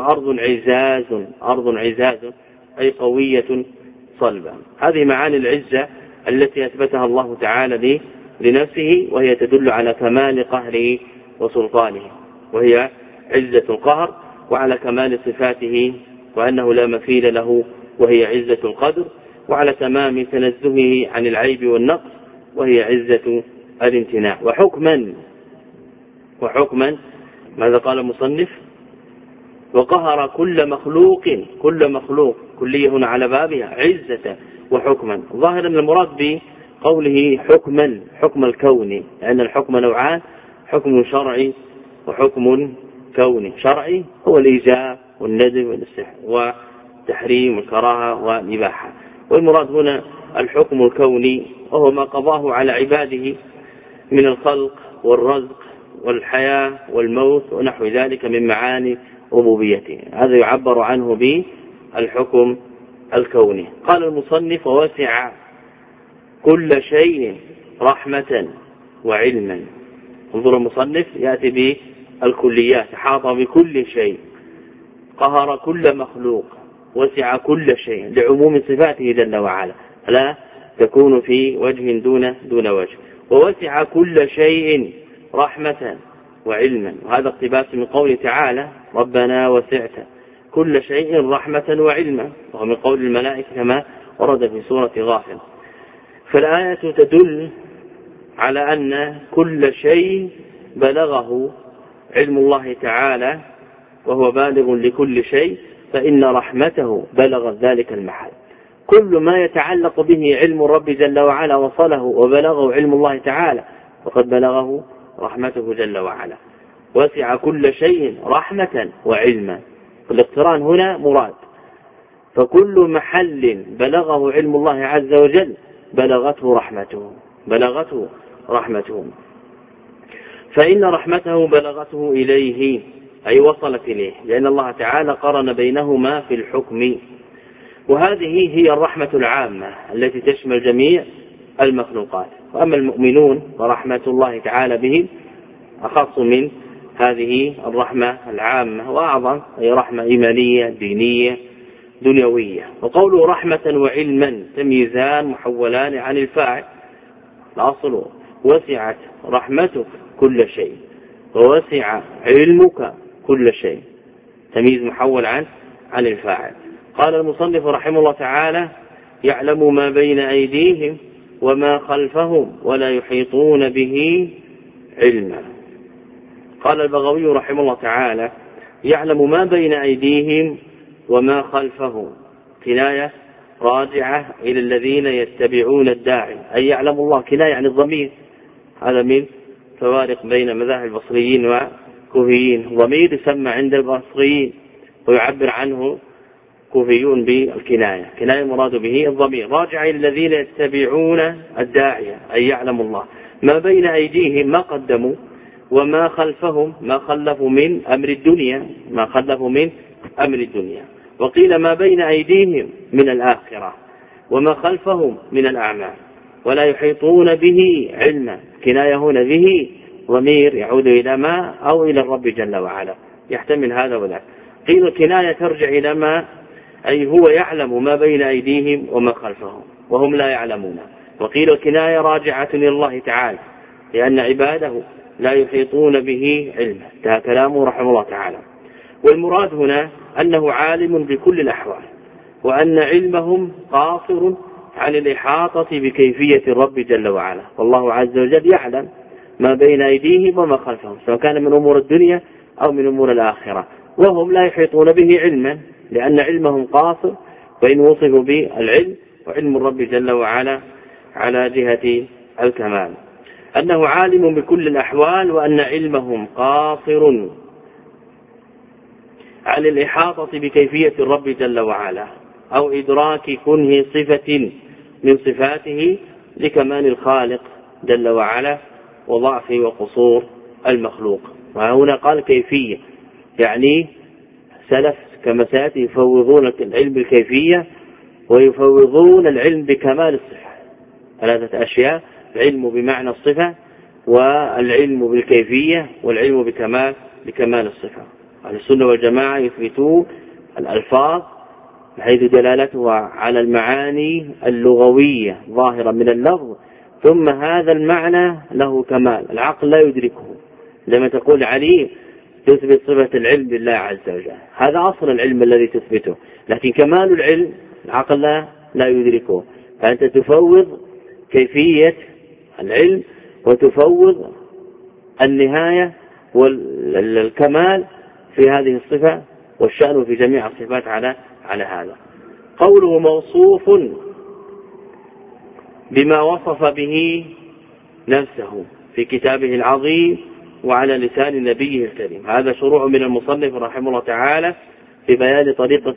Speaker 1: أرض عزاز أي قوية صلبة. هذه معاني العزة التي أثبتها الله تعالى لنفسه، وهي تدل على كمال قهره وسلطانه، وهي عزة القهر، وعلى كمال صفاته وأنه لا مثيل له، وهي عزة القدر، وعلى تمام تنزهه عن العيب والنقص، وهي عزة الامتناع. وحكما ماذا قال المصنف؟ وقهر كل مخلوق كلية هنا على بابها عزة وحكما. ظاهرا المراد بقوله حكما حكم الكون، لأن الحكم نوعان: حكم شرعي وحكم كوني. شرعي هو الإيجاب والندب والتحريم والكراهة والإباحة، والمراد هنا الحكم الكوني، وهو ما قضاه على عباده من الخلق والرزق والحياة والموت ونحو ذلك من معاني ربوبيته، هذا يعبر عنه بالحكم الكوني. قال المصنف: ووسع كل شيء رحمة وعلما. انظر المصنف يأتي بالكليات، حاط بكل شيء، قهر كل مخلوق، وسع كل شيء، لعموم صفاته جل وعلا، لا تكون في وجه دون وجه. ووسع كل شيء رحمة وعلما، وهذا اقتباس من قوله تعالى: ربنا وسعت كل شيء رحمة وعلما، وهو من قول الملائكة كما ورد في سورة غافر. فالآية تدل على أن كل شيء بلغه علم الله تعالى، وهو بالغ لكل شيء، فإن رحمته بلغت ذلك المحل. كل ما يتعلق به علم الرب جل وعلا وصله وبلغه علم الله تعالى، وقد بلغه رحمته جل وعلا. وسع كل شيء رحمة وعلما، الاقتران هنا مراد، فكل محل بلغه علم الله عز وجل بلغته رحمته، فإن رحمته بلغته إليه، أي وصلت إليه، لأن الله تعالى قرن بينهما في الحكم. وهذه هي الرحمة العامة التي تشمل جميع المخلوقات. وأما المؤمنون ورحمة الله تعالى بهم أخص من هذه الرحمة العامة وأعظم، أي رحمة إيمانية دينية دنيوية. وقوله رحمة وعلما تمييزان محولان عن الفاعل. الأصل وسعت رحمتك كل شيء، ووسع علمك كل شيء، تمييز محول عن الفاعل. قال المصنف رحمه الله تعالى: يعلم ما بين أيديهم وما خلفهم ولا يحيطون به علما. قال البغوي رحمه الله تعالى: يعلم ما بين أيديهم وما خلفهم، كناية راجعة إلى الذين يتبعون الداعي، أي يعلم الله، كناية عن الضمير. هذا من فوارق بين مذاهب البصريين والكوفيين. ضمير يسمى عند البصريين ويعبر عنه الكوفيون بالكناية، كناية مراد به الضمير. راجع الذين يتبعون الداعية أي يعلم الله ما بين أيديهم ما قدموا وما خلفهم ما خلفوا من أمر الدنيا، ما خلفوا من أمر الدنيا. وقيل ما بين أيديهم من الآخرة وما خلفهم من الأعمال، ولا يحيطون به علما. كناية هنا به ضمير يعود إلى ما أو إلى الرب جل وعلا، يحتمل هذا وذاك. قيل كناية ترجع إلى ما أي هو يعلم ما بين أيديهم وما خلفهم وهم لا يعلمون. وقيل الكناية راجعة إلى الله تعالى لأن عباده لا يحيطون به علما. انتهى كلامه رحمه الله تعالى. والمراد هنا أنه عالم بكل الأحوال، وأن علمهم قاصر عن الإحاطة بكيفية الرب جل وعلا. والله عز وجل يعلم ما بين أيديهم وما خلفهم سواء كان من أمور الدنيا أو من أمور الآخرة، وهم لا يحيطون به علما لأن علمهم قاصر، وإن وصفوا بالعلم وعلم الرب جل وعلا على جهة الكمال. أنه عالم بكل الأحوال، وأن علمهم قاصر عن الإحاطة بكيفية الرب جل وعلا أو إدراك كنه صفة من صفاته لكمال الخالق جل وعلا وضعف وقصور المخلوق. وهنا قال كيفية، يعني سلف كما سيأتي يفوضون العلم بالكيفية ويفوضون العلم بكمال الصفة. ثلاثة أشياء: العلم بمعنى الصفة، والعلم بالكيفية، والعلم بكمال الصفة. أهل السنة والجماعة يثبتون الألفاظ بحيث دلالتها على المعاني اللغوية ظاهرة من اللفظ، ثم هذا المعنى له كمال العقل لا يدركه. لما تقول عليم تثبت صفة العلم بالله عز وجل، هذا أصل العلم الذي تثبته، لكن كمال العلم العقل لا يدركه. فأنت تفوض كيفية العلم وتفوض النهاية والكمال في هذه الصفة، والشأن في جميع الصفات على هذا. قوله موصوف بما وصف به نفسه في كتابه العظيم وعلى لسان نبيه الكريم. هذا شروع من المصنف رحمه الله تعالى في بيان طريقة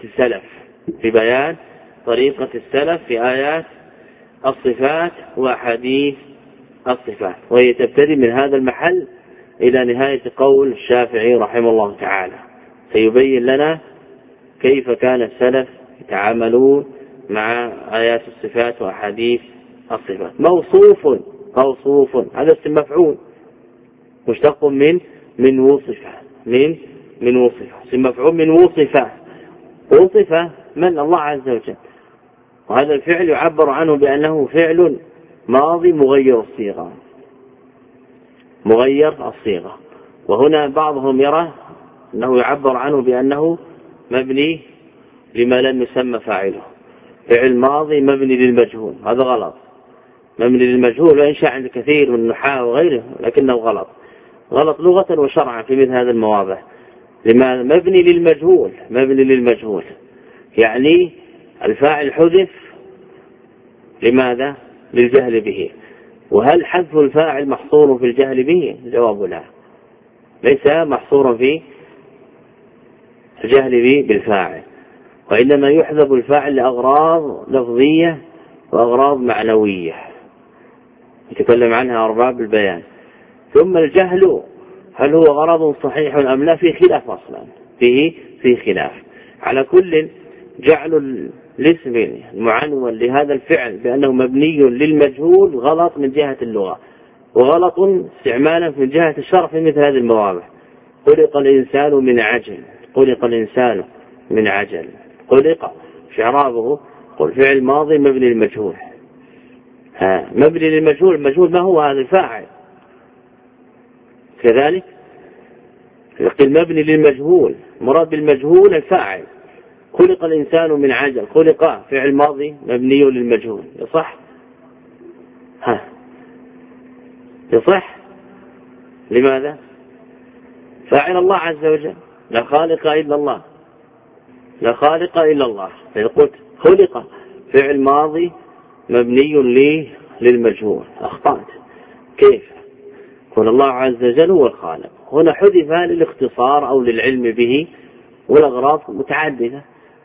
Speaker 1: السلف في آيات الصفات وأحاديث الصفات، وهي تبتدي من هذا المحل إلى نهاية قول الشافعي رحمه الله تعالى. سيبين لنا كيف كان السلف يتعاملون مع آيات الصفات وأحاديث الصفات. موصوف هذا اسم مفعول مشتق من وصفه، من وصفه، اسم مفعول من وصفه من الله عز وجل. وهذا الفعل يعبر عنه بأنه فعل ماضي مغير الصيغة. وهنا بعضهم يرى أنه يعبر عنه بأنه مبني لما لم يسمى فاعله، فعل ماضي مبني للمجهول. هذا غلط، مبني للمجهول وإن شاء عند كثير من النحاة وغيره، لكنه غلط لغة وشرعا في مثل هذا المواضع. لما مبني للمجهول يعني الفاعل حذف، لماذا؟ للجهل به. وهل حذف الفاعل محصور في الجهل به؟ الجواب لا، ليس محصورا في الجهل به بالفاعل، وإنما يحذف الفاعل لأغراض لفظية وأغراض معنوية يتكلم عنها أرباب البيان. ثم الجهل هل هو غرض صحيح أم لا؟ في خلاف أصلا، في خلاف. على كل جعل الاسم المعنون لهذا الفعل بأنه مبني للمجهول غلط من جهة اللغة، وغلط استعمالا في جهة الشرع في مثل هذه المواضع. خلق الإنسان من عجل، خلق إعرابه قل فعل ماضي مبني للمجهول. مبني للمجهول، المجهول ما هو؟ هذا الفاعل. كذلك يقول مبني للمجهول، مراد بالمجهول الفاعل. خلق الإنسان من عجل، خلق فعل ماضي مبني للمجهول، يصح لماذا؟ فاعل الله عز وجل، لا خالق إلا الله. إذا قلت خلق فعل ماضي مبني للمجهول أخطأت. كيف؟ يكون الله عز وجل هو الخالق. هنا حذف للاختصار أو للعلم به، والأغراض متعددة.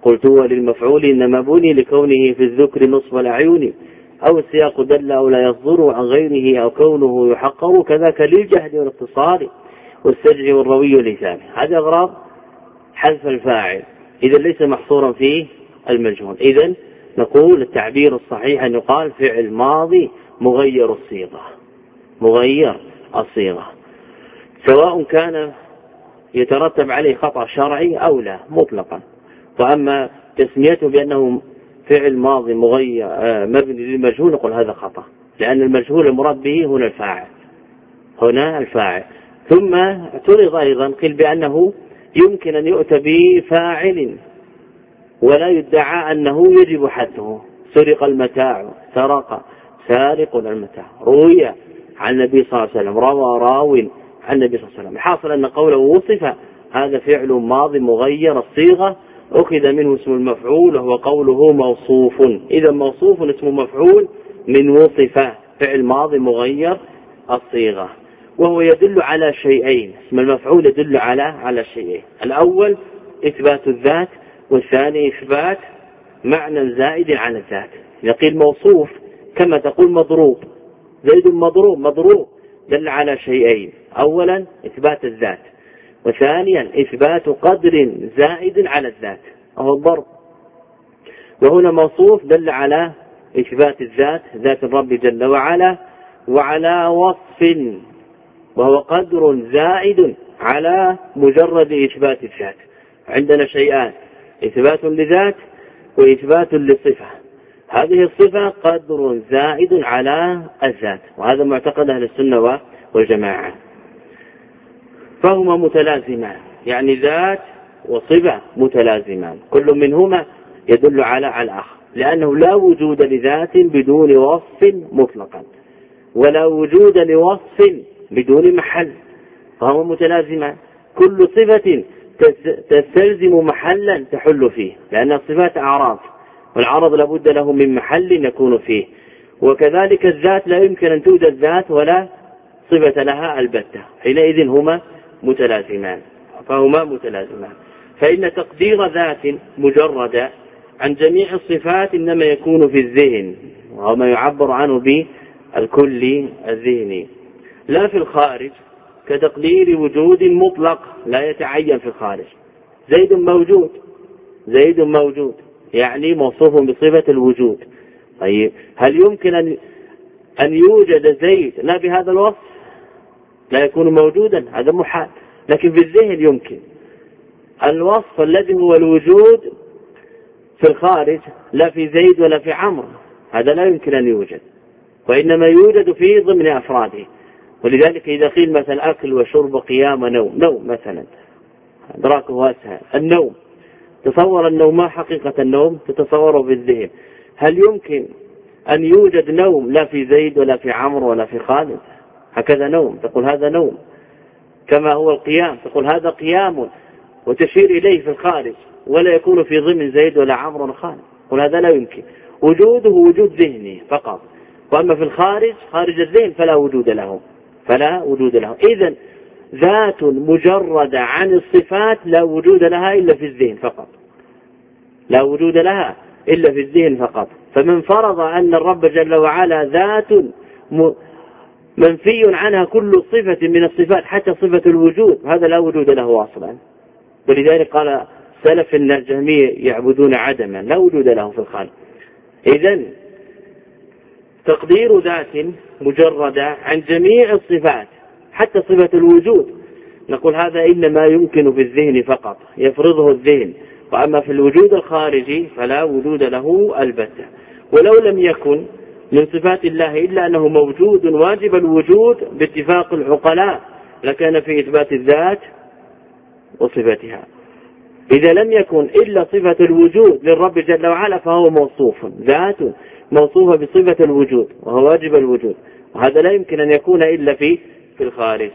Speaker 1: قلت هو للمفعول إنما بني لكونه في الذكر نصف الأعين، أو السياق دل أو لا يصدر عن غيره، أو كونه يحقر كذاك للجهد والاختصار والسجع والروي واللسان. هذا أغراض حذف الفاعل، إذا ليس محصورا في المجهول. إذا نقول التعبير الصحيح أن يقال فعل ماضي مغير الصيغة، مغير الصيغة، سواء كان يترتب عليه خطأ شرعي أو لا مطلقا. وأما تسميته بأنه فعل ماضي مغير مبني للمجهول نقول هذا خطأ، لأن المجهول المراد به هنا الفاعل، هنا الفاعل. ثم اعترض أيضا قيل بأنه يمكن أن يؤتى بفاعل ولا يدعى أنه يجب حذفه. سرق المتاع، سرق سارق المتاع، روي عن النبي صلى الله عليه وسلم، روى راو عن النبي صلى الله عليه وسلم. حاصل أن قوله وصف هذا فعل ماضي مغير الصيغة أخذ منه اسم المفعول، وهو قوله موصوف. إذا موصوف اسم مفعول من وصف، فعل ماضي مغير الصيغة، وهو يدل على شيئين. اسم المفعول يدل على شيئين: الأول إثبات الذات، والثاني إثبات معنى زائد على الذات. يقول موصوف كما تقول مضروب، زيد مضروب، مضروب دل على شيئين: أولا إثبات الذات، وثانيا إثبات قدر زائد على الذات وهو الضرب. وهنا موصوف دل على إثبات الذات، ذات الرب جل وعلا، وعلى وصف وهو قدر زائد على مجرد إثبات الذات. عندنا شيئان: إثبات لذات وإثبات للصفة. هذه الصفة قدر زائد على الذات، وهذا معتقد أهل السنة والجماعة. فهما متلازمان، يعني ذات وصفة متلازمان، كل منهما يدل على الآخر، لأنه لا وجود لذات بدون وصف مطلقا، ولا وجود لوصف بدون محل، فهما متلازمان. كل صفة تستلزم محلا تحل فيه، لأن الصفات أعراض، والعرض لابد له من محل يكون فيه. وكذلك الذات لا يمكن أن توجد ذات ولا صفة لها البتة، حينئذ هما متلازمان، فهما متلازمان. فإن تقدير ذات مجردة عن جميع الصفات إنما يكون في الذهن، وهو ما يعبر عنه بالكل الذهني، لا في الخارج، كتقدير وجود مطلق لا يتعين في الخارج. زيد موجود، زيد موجود يعني موصوف بصفة الوجود. طيب هل يمكن أن يوجد زيد لا بهذا الوصف؟ لا يكون موجودا، هذا محال. لكن في الذهن يمكن. الوصف الذي هو الوجود في الخارج لا في زيد ولا في عمرو، هذا لا يمكن أن يوجد، وإنما يوجد في ضمن أفراده. ولذلك إذا قيل مثلا أكل وشرب قيام ونوم، نوم مثلا إدراكه أسهل. النوم، تصور النوم، ما حقيقة النوم؟ تتصوره في الذهن. هل يمكن أن يوجد نوم لا في زيد ولا في عمرو ولا في خالد؟ هكذا نوم تقول هذا نوم، كما هو القيام تقول هذا قيام، وتشير إليه في الخارج، ولا يكون في ضمن زيد ولا عمرو ولا خالد، قل هذا لا يمكن. وجوده وجود ذهني فقط، وأما في الخارج خارج الذهن فلا وجود له، فلا وجود له. إذن ذات مجردة عن الصفات لا وجود لها إلا في الذهن فقط، لا وجود لها إلا في الذهن فقط. فمن فرض أن الرب جل وعلا ذات منفي عنها كل صفة من الصفات حتى صفة الوجود، هذا لا وجود له أصلا. ولذلك قال سلف إن الجهمية يعبدون عدما، لا وجود له في الخالق. إذن تقدير ذات مجردة عن جميع الصفات حتى صفة الوجود نقول هذا إنما يمكن في الذهن فقط، يفرضه الذهن، وأما في الوجود الخارجي فلا وجود له البتة. ولو لم يكن من صفات الله إلا أنه موجود واجب الوجود باتفاق العقلاء لكان في إثبات الذات وصفتها. إذا لم يكن إلا صفة الوجود للرب جل وعلا فهو موصوف، ذات موصوفة بصفة الوجود وهو واجب الوجود، وهذا لا يمكن أن يكون إلا في الخارج.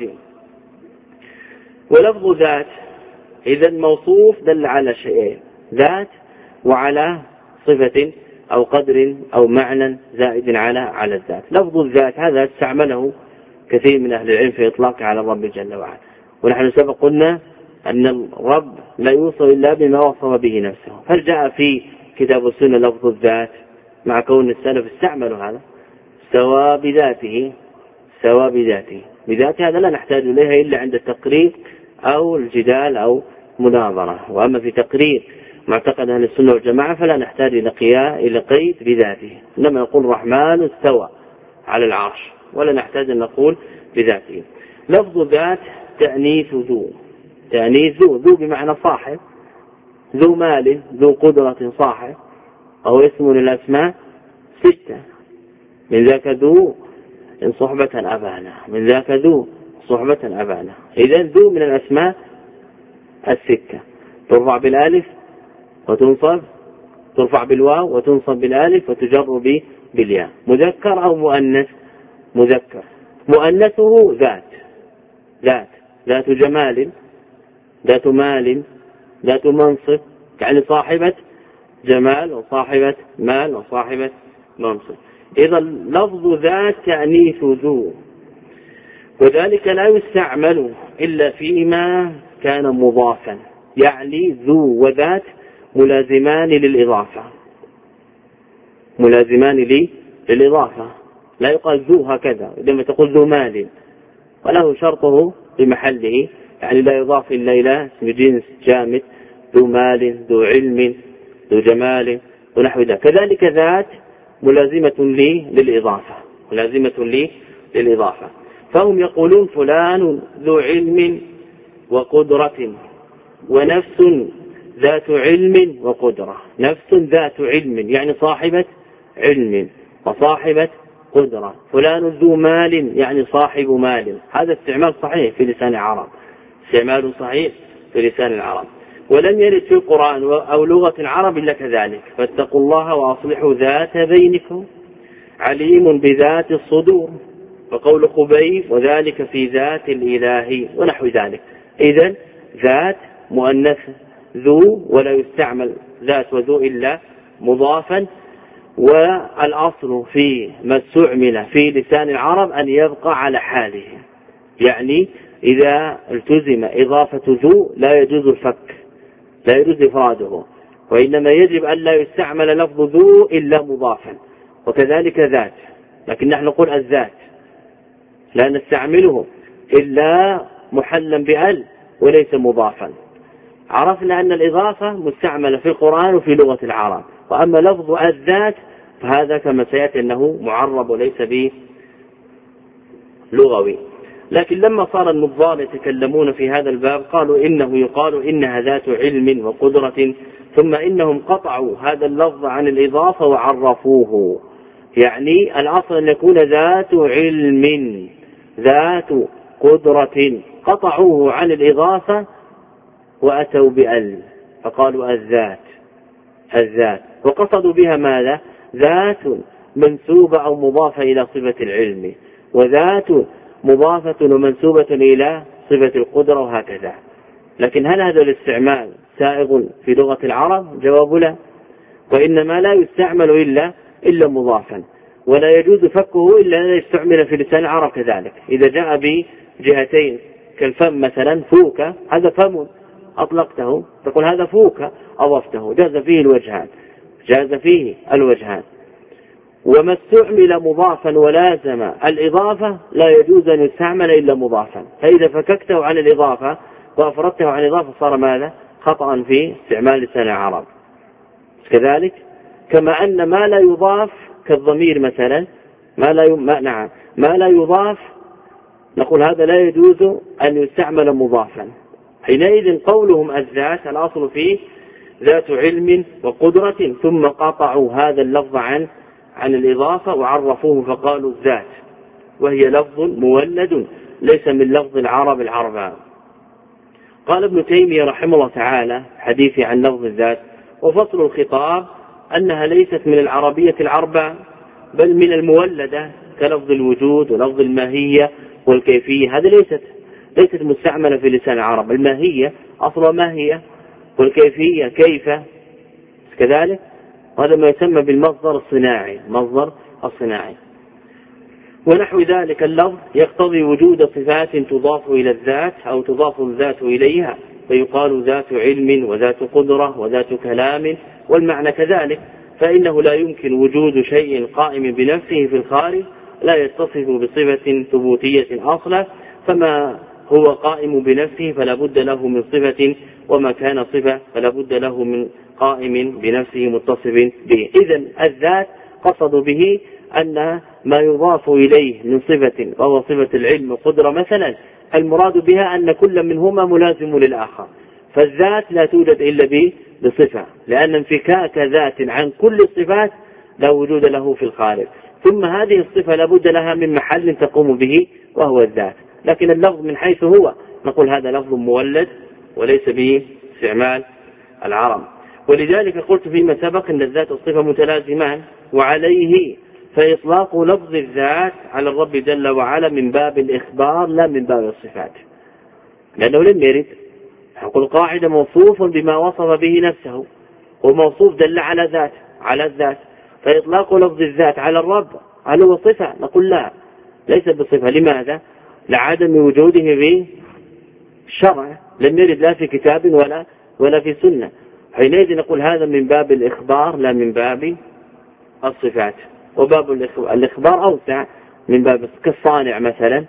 Speaker 1: ولفظ ذات إذا موصوف دل على شيئين: ذات وعلى صفة أو قدر أو معنى زائد على الذات. لفظ الذات هذا استعمله كثير من أهل العلم في إطلاق على الرب جل وعلا، ونحن سبق قلنا أن الرب لا يوصف إلا بما وصف به نفسه. هل جاء في كتاب السنة لفظ الذات مع كون السلف استعملوا هذا سواء بذاته بذاته هذا لا نحتاج إليها إلا عند التقرير أو الجدال أو مناظرة. وأما في تقرير معتقد أهل السنة والجماعة فلا نحتاج إلى قيد بذاته، إنما نقول الرحمن استوى على العرش ولا نحتاج أن نقول بذاته. لفظ ذات تأنيث ذو بمعنى صاحب، ذو مال ذو قدرة صاحب، أو اسم للأسماء 6 من ذاك ذو إن صحبة أبانا، من ذاك ذو صحبة أبانا. إذن ذو من الأسماء 6 ترفع بالالف وتنصب، ترفع بالواو وتنصب بالالف وتجر بالياء. مذكر أو مؤنث؟ مذكر. مؤنثه ذات جمال، ذات مال، ذات منصب، يعني صاحبة جمال وصاحبة مال وصاحبة منصب. إذا لفظ ذات تأنيث ذو، وذلك لا يستعمل إلا فيما كان مضافا، يعني ذو وذات ملازمان للإضافة، لا يقال ذو هكذا لما تقول ذو مال وله شرطه بمحله، يعني لا يضاف إلا إلى اسم جنس جامد، ذو مال ذو علم ذو جمال ونحو ذلك. كذلك ذات ملازمة للإضافة. فهم يقولون فلان ذو علم وقدرة، ونفس ذات علم وقدرة. نفس ذات علم يعني صاحبة علم وصاحبة قدرة. فلان ذو مال يعني صاحب مال. هذا استعمال صحيح في لسان العرب، ولم يرد في القرآن أو لغة العرب إلا كذلك. فاتقوا الله وأصلحوا ذات بينكم، عليم بذات الصدور. وقول خبيب وذلك في ذات الإله ونحو ذلك. إذن ذات مؤنث ذو، ولا يستعمل ذات وذو إلا مضافا. والأصل في ما استعمل في لسان العرب أن يبقى على حاله، يعني إذا التزم إضافة ذو لا يجوز الفك، لا يجوز إفراده، وإنما يجب أن لا يستعمل لفظ ذو إلا مضافا. وكذلك ذات، لكن نحن نقول الذات لا نستعمله إلا محلا بأل وليس مضافا. عرفنا أن الإضافة مستعملة في القرآن وفي لغة العرب. وأما لفظ الذات فهذا كما سيأتي أنه معرب وليس به لغوي. لكن لما صار النظار يتكلمون في هذا الباب قالوا إنه يقال إنها ذات علم وقدرة، ثم إنهم قطعوا هذا اللفظ عن الإضافة وعرفوه. يعني الأصل أن يكون ذات علم ذات قدرة، قطعوه عن الإضافة وأتوا بأل فقالوا الذات، وقصدوا بها ماذا؟ ذات منسوبة أو مضافة إلى صفة العلم، وذات مضافة ومنسوبة إلى صفة القدرة، وهكذا. لكن هل هذا الاستعمال سائغ في لغة العرب؟ جواب لا، وإنما لا يستعمل إلا مضافا، ولا يجوز فكه إلا أن يستعمل في لسان العرب كذلك. إذا جاء بجهتين كالفم مثلا، فوك هذا فم أطلقته تقول هذا فوك أضفته، جاز فيه الوجهان. وما استعمل مضافا ولازم الإضافة لا يجوز أن يستعمل إلا مضافا. فإذا فككته عن الإضافة وأفردته عن الإضافة صار ماذا؟ خطأ في استعمال لسان العرب. كذلك كما أن ما لا يضاف كالضمير مثلا، ما لا يضاف نقول هذا لا يجوز أن يستعمل مضافا. حينئذ قولهم الذات الأصل فيه ذات علم وقدرة، ثم قطعوا هذا اللفظ عن الإضافة وعرفوه فقالوا الذات، وهي لفظ مولد ليس من لفظ العرب العرباء. قال ابن تيمية رحمه الله تعالى حديثي عن لفظ الذات: وفصل الخطاب أنها ليست من العربية العرباء بل من المولدة، كلفظ الوجود ولفظ الماهية والكيفية. هذه ليست مستعملة في لسان العرب. الماهية أصلا ماهية، والكيفية كيف كذلك. هذا ما يسمى بالمصدر الصناعي. ونحو ذلك اللفظ يقتضي وجود صفات تضاف إلى الذات أو تضاف الذات إليها، فيقال ذات علم وذات قدرة وذات كلام، والمعنى كذلك، فإنه لا يمكن وجود شيء قائم بنفسه في الخارج لا يتصف بصفة ثبوتية أصلا، فما هو قائم بنفسه فلا بد له من صفة، وما كان صفة فلا بد له من قائم بنفسه متصف به. إذن الذات قصدوا به أن ما يضاف إليه من صفة وهو صفة العلم والقدرة مثلا، المراد بها أن كل منهما ملازم للآخر، فالذات لا توجد إلا بصفة، لأن انفكاك ذات عن كل الصفات لا وجود له في الخارج، ثم هذه الصفة لا بد لها من محل تقوم به وهو الذات. لكن اللفظ من حيث هو نقول هذا لفظ مولد وليس به استعمال العرب، ولذلك قلت فيما سبق أن الذات والصفة متلازمان، وعليه فإطلاق لفظ الذات على الرب جل وعلا من باب الإخبار لا من باب الصفات، لأنه لم يرد. نقول قاعدة موصوف بما وصف به نفسه، وموصوف دل على الذات، فإطلاق لفظ الذات على الرب هل هو صفة؟ نقول لا، ليس بصفة. لماذا؟ لعدم وجوده في الشرع، لم يرد لا في كتاب ولا في سنة، حينئذ نقول هذا من باب الإخبار لا من باب الصفات. وباب الإخبار أوسع من باب كالصانع مثلا،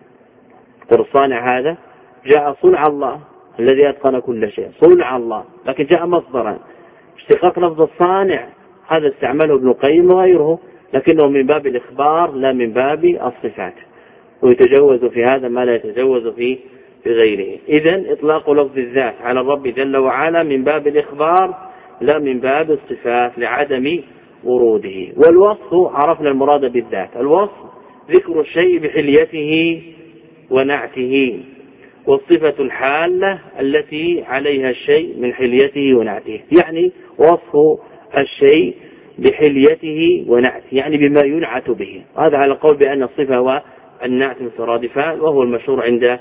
Speaker 1: الصانع هذا جاء صنع الله الذي أتقن كل شيء، صنع الله، لكن جاء مصدرا، اشتقاق لفظ الصانع هذا استعمله ابن القيم وغيره، لكنه من باب الإخبار لا من باب الصفات، ويتجوز في هذا ما لا يتجوز في غيره. إذن إطلاق لفظ الذات على الرب جل وعلا من باب الإخبار لا من باب الصفات لعدم وروده. والوصف عرفنا المراد بالذات، الوصف ذكر الشيء بحليته ونعته، والصفة الحالة التي عليها الشيء من حليته ونعته، يعني وصف الشيء بحليته ونعته يعني بما ينعت به، هذا على قول بأن الصفة والنعت مترادفان، وهو المشهور عند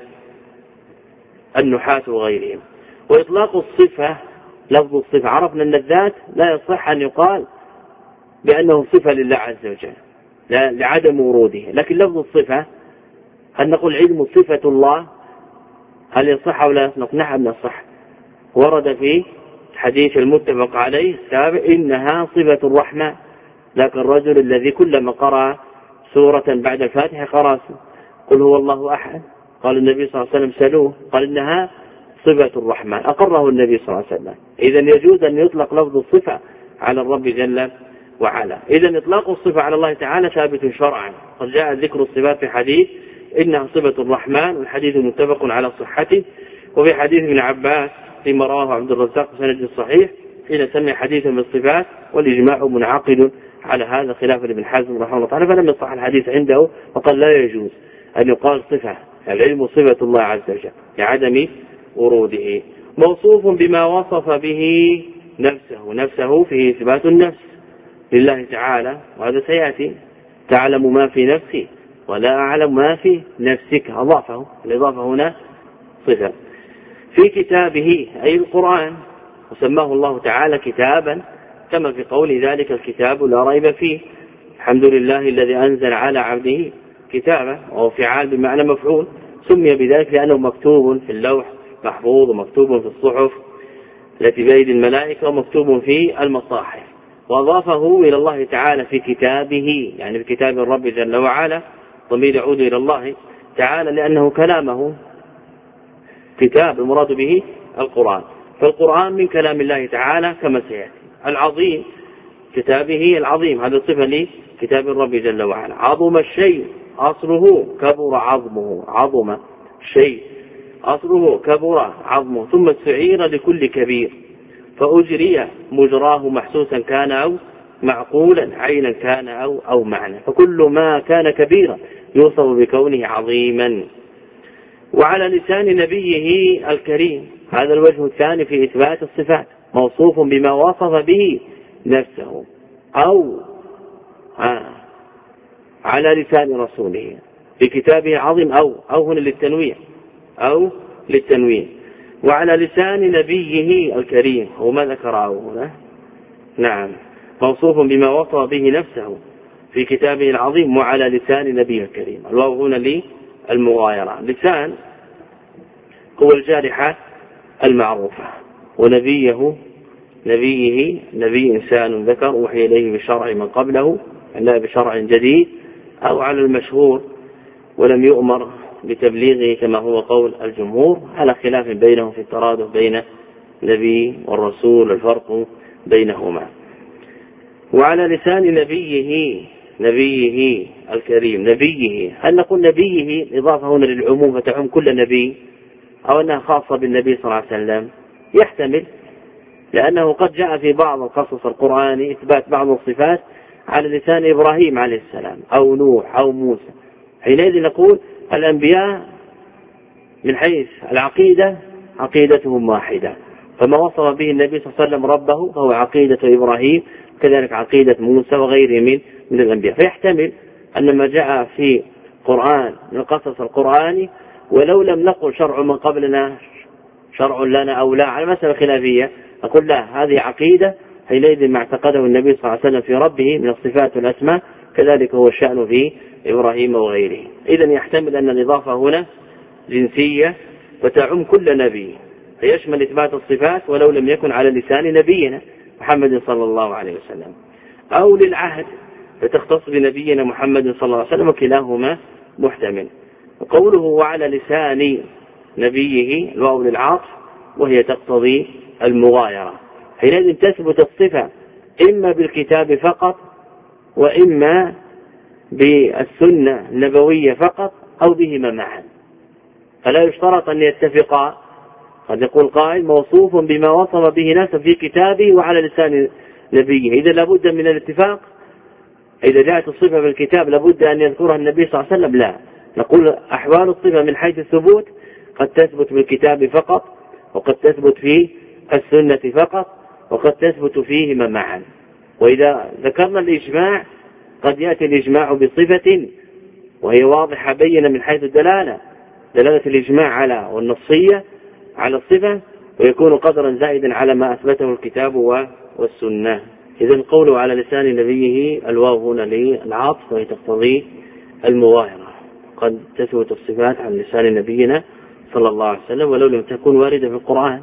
Speaker 1: النحاة وغيرهم. وإطلاق الصفة لفظ الصفة عرفنا أن الذات لا يصح أن يقال بأنه صفة لله عز وجل لعدم وروده، لكن لفظ الصفة هل نقول علم صفة الله هل يصح أو لا يصح؟ نعم يصح، ورد في حديث المتفق عليه السابق إنها صفة الرحمن، لكن الرجل الذي كلما قرأ سورة بعد الفاتحة قرأ قل هو الله أحد، قال النبي صلى الله عليه وسلم سألوه قال إنها صفة الرحمن، أقره النبي صلى الله عليه وسلم. إذن يجوز أن يطلق لفظ الصفة على الرب جل وعلا. إذن إطلاق الصفة على الله تعالى ثابت شرعا، قد جاء ذكر الصفات في حديث إنها صفة الرحمن، والحديث متفق على صحته، وفي حديث ابن عباس فيما رواه عبد الرزاق بسند صحيح حين سمي حديثا بالصفات، والإجماع منعقد على هذا خلاف ابن حزم رحمه الله تعالى، فلم يصح الحديث عنده وقال لا يجوز أن يقال صفة، العلم صفة الله عز وجل لعدم وروده. موصوف بما وصف به نفسه فيه إثبات النفس لله تعالى، وهذا سيأتي تعلم ما في نفسي ولا أعلم ما في نفسك، أضافه، الإضافة هنا صفة. في كتابه أي القرآن، وسماه الله تعالى كتابا كما في قول ذلك الكتاب لا ريب فيه، الحمد لله الذي أنزل على عبده كتابا، وهو فعال بمعنى مفعول، سمي بذلك لأنه مكتوب في اللوح محفوظ، ومكتوب في الصحف التي بأيدي الملائكة، ومكتوب في المصاحف، وأضافه إلى الله تعالى في كتابه يعني في كتاب الرب جل وعلا، ضمير يعود إلى الله تعالى لأنه كلامه كتاب المراد به القرآن، فالقرآن من كلام الله تعالى كما سيأتي. العظيم كتابه العظيم هذا صفة لكتاب الرب جل وعلا. عظم الشيء أصله كبر عظمه، عظم الشيء أصله كبر عظمه، ثم استعير لكل كبير فأجري مجراه محسوسا كان أو معقولا، عينا كان أو معنى، فكل ما كان كبيرا يوصف بكونه عظيما. وعلى لسان نبيه الكريم هذا الوجه الثاني في إثبات الصفات، موصوف بما وصف به نفسه، أو على لسان رسوله في كتابه عظيم، أو هنا للتنويع أو للتنوين. وعلى لسان نبيه الكريم هو ما ذكره هنا، نعم موصوف بما وصف به نفسه في كتابه العظيم وعلى لسان نبيه الكريم. الواو هنا للمغايرة، لسان هو الجارحة المعروفة. ونبيه نبي إنسان ذكر أوحي إليه بشرع من قبله لا بشرع جديد، أو على المشهور ولم يؤمر بتبليغه كما هو قول الجمهور، على خلاف بينهم في الترادف بين النبي والرسول الفرق بينهما. وعلى لسان نبيه الكريم. نبيه، هل نقول نبيه إضافة هنا للعموم فتعم كل نبي، أو أنها خاصة بالنبي صلى الله عليه وسلم؟ يحتمل، لأنه قد جاء في بعض القصص القرآني إثبات بعض الصفات على لسان إبراهيم عليه السلام أو نوح أو موسى. حينئذ نقول الأنبياء من حيث العقيدة عقيدتهم واحدة، فما وصف به النبي صلى الله عليه وسلم ربه فهو عقيدة إبراهيم، كذلك عقيدة موسى وغيره من الأنبياء. فيحتمل أن ما جاء في قرآن من القصص القرآني ولو لم نقل شرع من قبلنا شرع لنا أو لا على مسألة خلافية، نقول لا، هذه عقيدة حينئذ ما اعتقده النبي صلى الله عليه وسلم في ربه من الصفات والأسماء، كذلك هو الشأن في إبراهيم وغيره. إذن يحتمل أن الإضافة هنا جنسية وتعم كل نبي، فيشمل إثبات الصفات ولو لم يكن على لسان نبينا محمد صلى الله عليه وسلم، أو للعهد فتختص بنبينا محمد صلى الله عليه وسلم، وكلاهما محتمل. وقوله وعلى لسان نبيه الواو للعاطف، وهي تقتضي المغايرة، حينئذ تثبت الصفة إما بالكتاب فقط وإما بالسنة النبوية فقط أو بهما معا، فلا يشترط أن يتفقا. قد يقول قائل موصوف بما وصف به نفسه في كتابه وعلى لسان نبيه، إذا لابد من الاتفاق. إذا جاءت الصفة بالكتاب لابد أن يذكرها النبي صلى الله عليه وسلم؟ لا، نقول أحوال الصفة من حيث الثبوت قد تثبت بالكتاب فقط، وقد تثبت في السنة فقط، وقد تثبت فيهما معا. وإذا ذكرنا الإجماع قد يأتي الإجماع بصفة وهي واضحة بينة من حيث دلالة الإجماع على والنصية على الصفة، ويكون قدرا زائدا على ما أثبته الكتاب والسنة. إذن قوله على لسان نبيه الواو هنا للعاطف وهي تقتضي المغايرة، قد تثبت الصفات على لسان نبينا صلى الله عليه وسلم ولو لم تكن واردة في القرآن،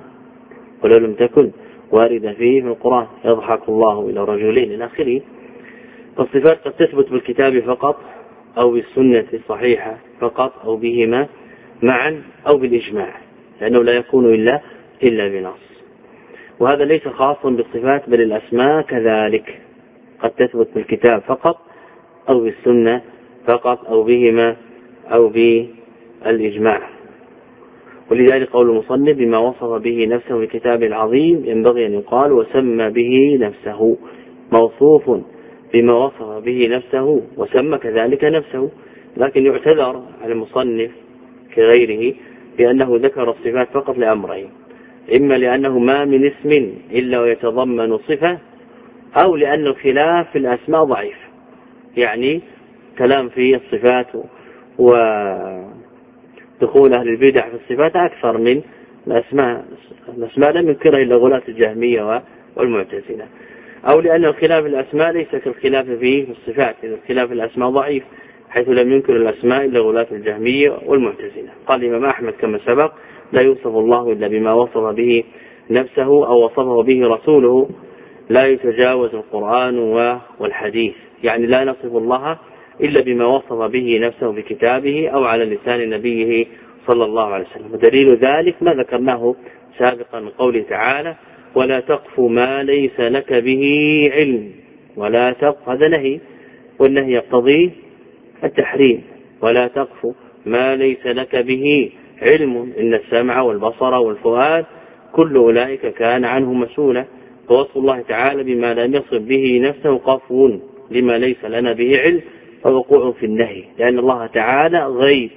Speaker 1: فيه في القرآن يضحك الله إلى رجلين إلى آخره. فالصفات قد تثبت بالكتاب فقط أو بالسنة الصحيحة فقط أو بهما معا أو بالإجماع، لأنه لا يكون إلا بنص. وهذا ليس خاصا بالصفات بل الأسماء كذلك قد تثبت بالكتاب فقط أو بالسنة فقط أو بهما أو بالإجماع. ولذلك قول المصنف بما وصف به نفسه في كتابه العظيم ينبغي أن يقال وسمى به نفسه، موصوف بما وصف به نفسه وسمى كذلك نفسه. لكن يعتذر على المصنف كغيره بأنه ذكر الصفات فقط لأمرين: إما لأنه ما من اسم إلا ويتضمن صفة، أو لأن الخلاف في الأسماء ضعيف، يعني كلام في الصفات ودخول أهل البدع في الصفات أكثر من الأسماء لم ينكرها إلا غلاة الجهمية والمعتزلة، أو لأن الخلاف في الأسماء ليس كالخلاف في الصفات، إذا الخلاف في الأسماء ضعيف حيث لم ينكر الأسماء إلا غلاة الجهمية والمعتزلة. قال الإمام أحمد كما سبق: لا يوصف الله إلا بما وصف به نفسه أو وصفه به رسوله، لا يتجاوز القرآن والحديث، يعني لا نصف الله إلا بما وصف به نفسه بكتابه أو على لسان نبيه صلى الله عليه وسلم. ودليل ذلك ما ذكرناه سابقا من قوله تعالى: ولا تقف ما ليس لك به علم. ولا تقف، هذا نهي، والنهي يقتضي التحريم. ولا تقف ما ليس لك به علم إن السمع والبصر والفؤاد كل أولئك كان عنه مسؤولا. ووصف الله تعالى بما لم يصف به نفسه قفو لما ليس لنا به علم فوقوع في النهي، لأن الله تعالى غيب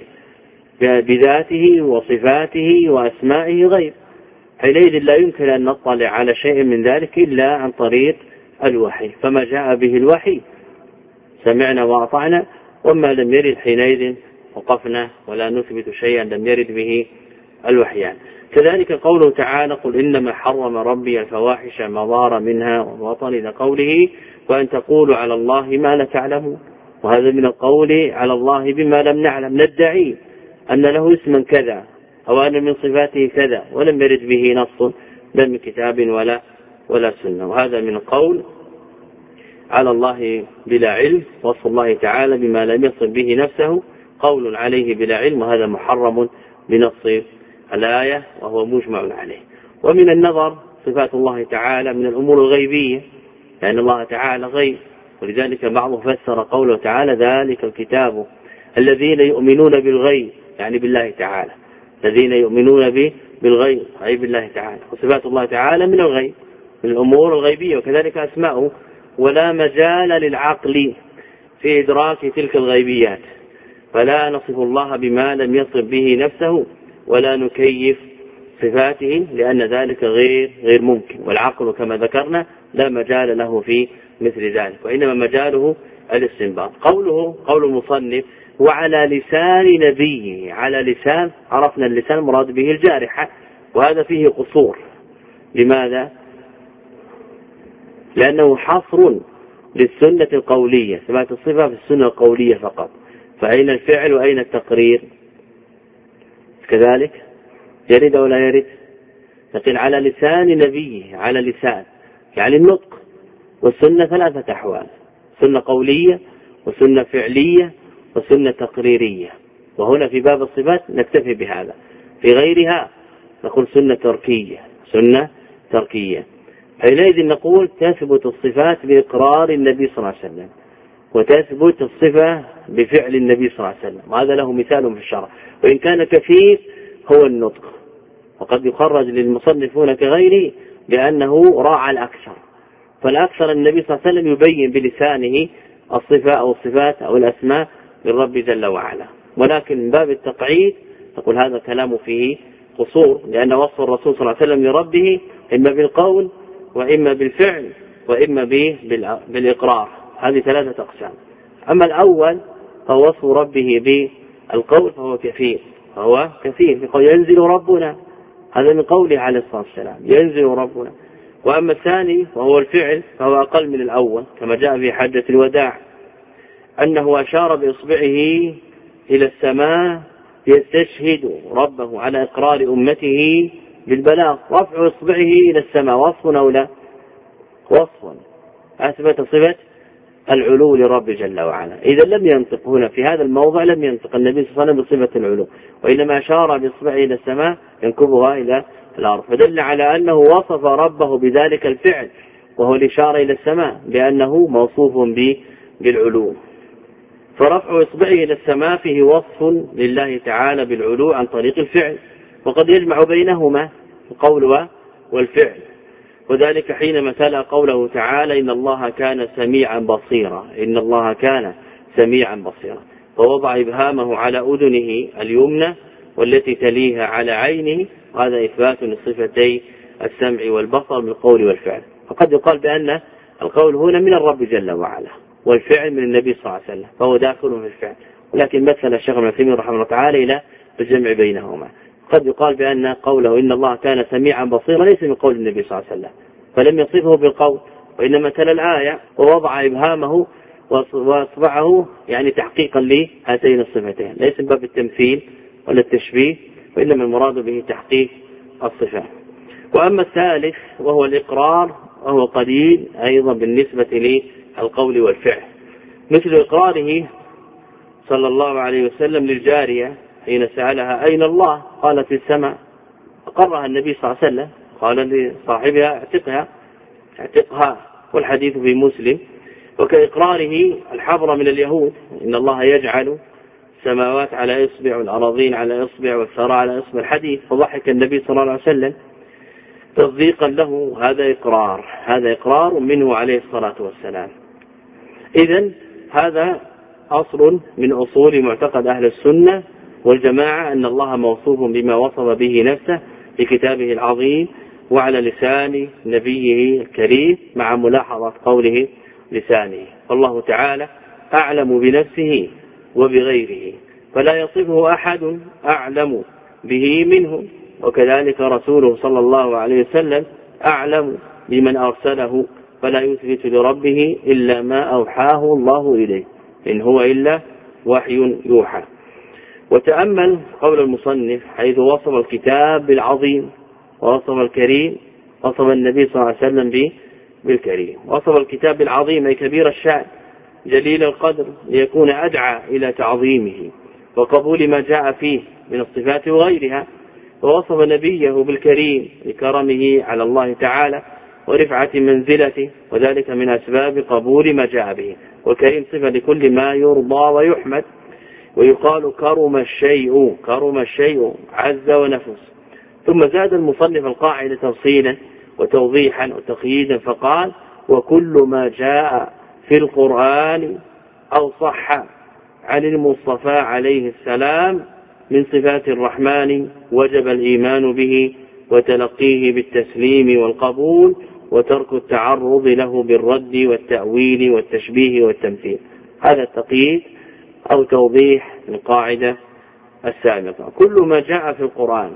Speaker 1: بذاته وصفاته وأسمائه غيب، حينئذ لا يمكن أن نطلع على شيء من ذلك إلا عن طريق الوحي. فما جاء به الوحي سمعنا وأطعنا، وما لم يرد حينئذ وقفنا ولا نثبت شيئا لم يرد به الوحيان. كذلك قوله تعالى: قل إنما حرم ربي الفواحش ما ظهر منها وبطن، إلى قوله: وأن تقولوا على الله ما لا تعلمون. وهذا من القول على الله بما لم نعلم، ندعي أن له اسما كذا أو أن من صفاته كذا، ولم يرد به نص لا من كتاب ولا سنة. وهذا من القول على الله بلا علم، وصف الله تعالى بما لم يصف به نفسه قول عليه بلا علم، وهذا محرم بنص الآية وهو مجمع عليه. ومن النظر صفات الله تعالى من الأمور الغيبية، لأن الله تعالى غيب، ولذلك بعضهم فسر قوله تعالى ذلك الكتاب الذين يؤمنون بالغيب، يعني بالله تعالى، الذين يؤمنون بالغيب أي بالله تعالى. وصفات الله تعالى من الغيب، من الأمور الغيبية، وكذلك أسماؤه، ولا مجال للعقل في إدراك تلك الغيبيات، فلا نصف الله بما لم يصف به نفسه ولا نكيف صفاته، لأن ذلك غير ممكن، والعقل كما ذكرنا لا مجال له في مثل ذلك، وإنما مجاله الاستنباط. قول المصنف وعلى لسان نبيه، على لسان، عرفنا اللسان مراد به الجارحة، وهذا فيه قصور. لماذا؟ لأنه حصر للسنة القولية، ثبات الصفة في السنة القولية فقط، فأين الفعل وأين التقرير؟ كذلك يرد أو لا يرد؟ لكن على لسان نبيه، على لسان يعني النطق، والسنة ثلاثة أحوال: سنة قولية، وسنة فعلية، وسنة تقريرية. وهنا في باب الصفات نكتفي بهذا، في غيرها نقول سنة تركية. حينئذ نقول تثبت الصفات بإقرار النبي صلى الله عليه وسلم، وتثبت الصفة بفعل النبي صلى الله عليه وسلم، وهذا له مثال في الشرع، وإن كان كثير هو النطق، وقد يخرج للمصنفون كغيره لأنه راعى الأكثر، فالأكثر النبي صلى الله عليه وسلم يبين بلسانه الصفة أو الصفات أو الأسماء للرب جل وعلا. ولكن من باب التقعيد نقول هذا كلام فيه قصور، لأن وصف الرسول صلى الله عليه وسلم لربه إما بالقول وإما بالفعل وإما بالإقرار، هذه ثلاثة أقسام. أما الأول فهو وصف ربه بالقول فهو كثير، ينزل ربنا، هذا من قوله عليه الصلاة والسلام ينزل ربنا. وأما الثاني وهو الفعل فهو أقل من الأول، كما جاء في حجة الوداع أنه أشار بإصبعه إلى السماء يستشهد ربه على إقرار أمته بالبلاغ. رفع إصبعه إلى السماء وصف أو لا؟ وصف، أثبت صفة العلو لرب جل وعلا. إذا لم ينطق هنا في هذا الموضع، لم ينطق النبي صلى الله عليه وسلم بصفة العلو، وإنما أشار بإصبعه إلى السماء ينكبها إلى الأرض، فدل على أنه وصف ربه بذلك الفعل، وهو الإشارة إلى السماء، لأنه موصوف بالعلو. فرفع إصبعه إلى السماء فيه وصف لله تعالى بالعلو عن طريق الفعل، وقد يجمع بينهما القول والفعل، وذلك حينما تلا قوله تعالى إن الله كان سميعا بصيرا، ووضع إبهامه على أذنه اليمنى والتي تليها على عينه، وهذا إثبات لصفتي السمع والبصر بالقول والفعل. فقد يقال بأن القول هنا من الرب جل وعلا، والفعل من النبي صلى الله عليه وسلم، فهو داخل في الفعل، ولكن مثل الشيخ ابن عثيمين رحمه الله تعالى إلى الجمع بينهما. قد يقال بأن قوله إن الله كان سميعا بصيرا ليس من قول النبي صلى الله عليه وسلم، فلم يصفه بالقول، وإنما تلا الآية ووضع إبهامه وأصبعه يعني تحقيقا لهاتين الصفتين، ليس من باب التمثيل ولا التشبيه، وإنما المراد به تحقيق الصفات. وأما الثالث وهو الإقرار، وهو قليل أيضا بالنسبة للقول والفعل، مثل إقراره صلى الله عليه وسلم للجارية حين سألها أين الله؟ قالت في السماء، أقرها النبي صلى الله عليه وسلم، قال لصاحبها اعتقها، والحديث في مسلم. وكإقراره الحبر من اليهود إن الله يجعل السماوات على إصبع والأراضين على إصبع والثرى على إصبع، الحديث، فضحك النبي صلى الله عليه وسلم تصديقا له. هذا إقرار منه عليه الصلاة والسلام. إذن هذا أصل من أصول معتقد أهل السنة والجماعة، أن الله موصوف بما وصف به نفسه في كتابه العظيم وعلى لسان نبيه الكريم، مع ملاحظة قوله لسانه. والله تعالى أعلم بنفسه وبغيره، فلا يصفه أحد أعلم به منه، وكذلك رسوله صلى الله عليه وسلم أعلم بمن أرسله، فلا يثبت لربه إلا ما أوحاه الله إليه، إن هو إلا وحي يوحى. وتأمل قول المصنف حيث وصف الكتاب بالعظيم ووصف الكريم، وصف النبي صلى الله عليه وسلم بالكريم. وصف الكتاب بالعظيم أي كبير الشأن جليل القدر ليكون أدعى إلى تعظيمه وقبول ما جاء فيه من الصفات وغيرها. ووصف نبيه بالكريم لكرمه على الله تعالى ورفعة منزلته، وذلك من أسباب قبول ما جاء به. والكريم صفة لكل ما يرضى ويحمد، ويقال كرم الشيء عز ونفس. ثم زاد المصنف القاعدة تفصيلا وتوضيحا وتقييدا فقال: وكل ما جاء في القرآن أو صح عن المصطفى عليه السلام من صفات الرحمن وجب الإيمان به وتلقيه بالتسليم والقبول وترك التعرض له بالرد والتأويل والتشبيه والتمثيل. هذا التقييد أو توضيح القاعدة السابقة. كل ما جاء في القرآن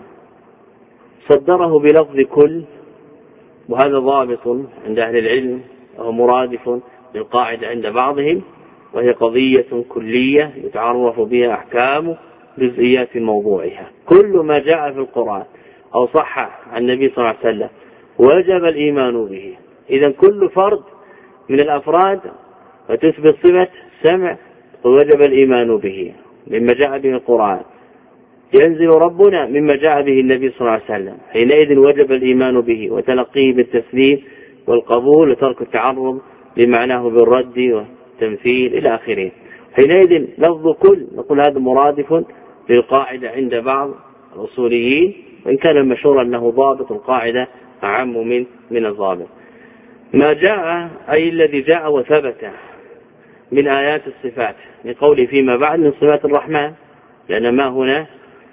Speaker 1: صدره بلفظ كل، وهذا ضابط عند أهل العلم وهو مرادف للقاعدة عند بعضهم، وهي قضية كلية يتعرف بها أحكام جزئيات موضوعها. كل ما جاء في القرآن أو صح عن النبي صلى الله عليه وسلم وجب الإيمان به. إذا كل فرد من الأفراد وتثبت صفة سمع ووجب الإيمان به مما جاء به القرآن. ينزل ربنا مما جاء به النبي صلى الله عليه وسلم، حينئذ وجب الإيمان به وتلقيه بالتسليم والقبول وترك التعرض لمعناه بالرد والتمثيل إلى آخره. حينئذ لفظ كل نقول هذا مرادف للقاعدة عند بعض الأصوليين، وإن كان المشهور أنه ضابط القاعدة أعم من الضابط. ما جاء أي الذي جاء وثبت من آيات الصفات لقوله فيما بعد من صفات الرحمن، لأن ما هنا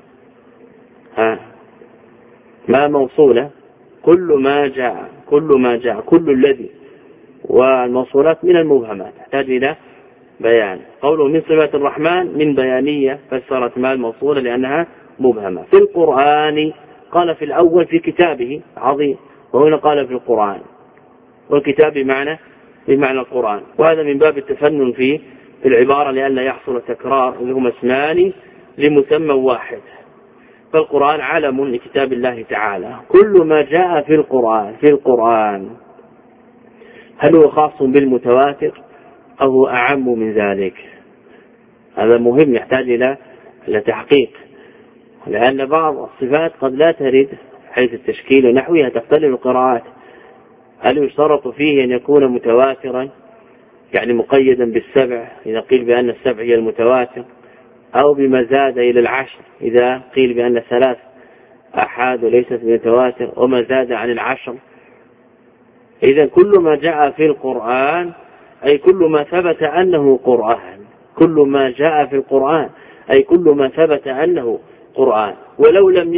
Speaker 1: ما موصولة. كل ما جاء كل الذي، والموصولات من المبهمات تحتاج إلى بيان. قوله من صفات الرحمن من بيانية فسرت ما الموصولة لأنها مبهمة. في القرآن قال في الأول في كتابه عظيم، وهنا قال في القرآن، والكتاب بمعنى القرآن، وهذا من باب التفنن في العبارة لئلا يحصل تكرار، اللي هما اسمان لمسمى واحد. فالقرآن علم لكتاب الله تعالى. كل ما جاء في القرآن هل هو خاص بالمتواتر أو هو أعم من ذلك؟ هذا مهم يحتاج إلى تحقيق، لأن بعض الصفات قد لا ترد حيث التشكيل ونحوها تختلف القراءات. هل يشترط فيه أن يكون متواترا يعني مقيدا بالسبع إذا قيل بأن السبع هي المتواتر، أو بما زاد إلى 10 إذا قيل بأن 3 أحاد وليست متواتر، وما زاد عن 10. إذا كل ما جاء في القرآن أي كل ما ثبت أنه قرآن. كل ما جاء في القرآن أي كل ما ثبت أنه قرآن، ولو لم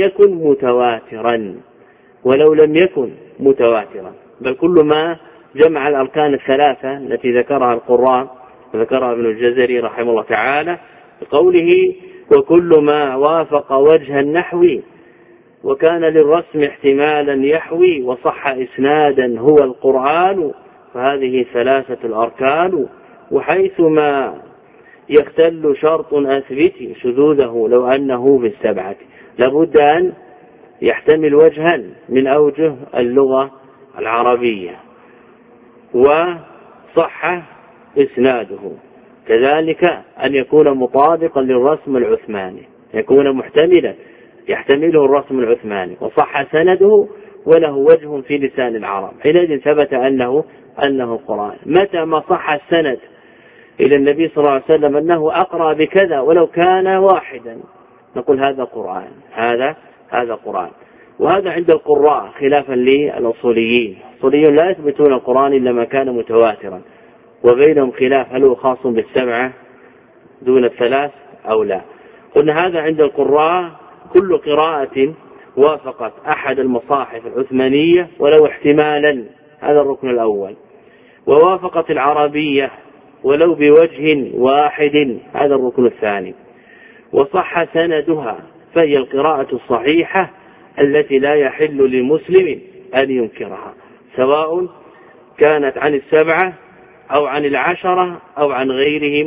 Speaker 1: يكن متواترا، بل كل ما جمع الأركان الثلاثة التي ذكرها القراء وذكرها ابن الجزري رحمه الله تعالى بقوله: وكل ما وافق وجه النحو وكان للرسم احتمالا يحوي وصح إسنادا هو القرآن، فهذه 3 الأركان. وحيثما يختل شرط أثبت شذوذه لو أنه بالسبعة، لابد أن يحتمل وجها من أوجه اللغة العربية وصح إسناده، كذلك أن يكون مطابقا للرسم العثماني، يكون محتملا يحتمله الرسم العثماني، وصح سنده وله وجه في لسان العرب، حينئذ ثبت أنه قرآن. متى ما صح السند إلى النبي صلى الله عليه وسلم أنه أقرأ بكذا ولو كان واحدا، نقول هذا قرآن، هذا قرآن. وهذا عند القراء خلافا للأصوليين. الأصوليون لا يثبتون القرآن إلا ما كان متواترا، وبينهم خلاف هل هو خاص بالسبعة دون 3 أو لا. قلنا هذا عند القراء كل قراءة وافقت أحد المصاحف العثمانية ولو احتمالا، هذا الركن الأول، ووافقت العربية ولو بوجه واحد، هذا الركن الثاني، وصح سندها، فهي القراءة الصحيحة التي لا يحل لمسلم أن ينكرها، سواء كانت عن 7 أو عن 10 أو عن غيرهم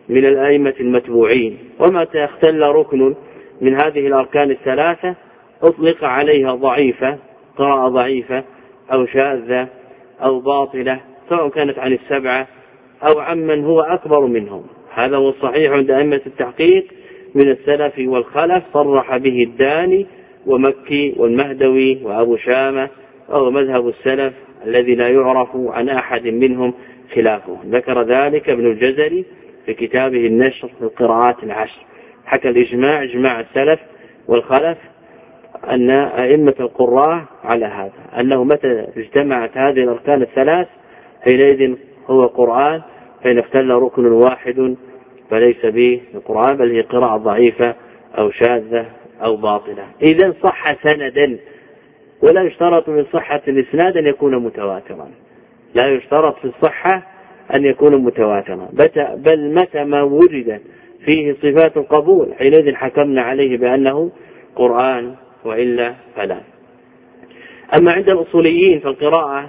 Speaker 1: من الأئمة المتبوعين. ومتى اختل ركن من هذه الأركان الثلاثة أطلق عليها ضعيفة، قراءة ضعيفة أو شاذة أو باطلة، سواء كانت عن السبعة أو عمن هو أكبر منهم. هذا هو الصحيح عند أئمة التحقيق من السلف والخلف، صرح به الداني ومكي والمهدوي وأبو شامة، وهو مذهب السلف الذي لا يعرف عن أحد منهم خلافه. ذكر ذلك ابن الجزري في كتابه النشر في القراءات العشر، حكى الإجماع، إجماع السلف والخلف، أن أئمة القراء على هذا، أنه متى اجتمعت هذه الأركان الثلاث حينئذ هو قرآن، فإن اختل ركن واحد فليس به القرآن، بل هي قراءة ضعيفة أو شاذة أو باطلة. إذن صح سندا، ولا يشترط من صحة الإسناد أن يكون متواترا، لا يشترط في الصحة أن يكون متواترا، بل متى ما وجد فيه صفات القبول حينئذ حكمنا عليه بأنه قرآن، وإلا فلا. أما عند الأصوليين فالقراءة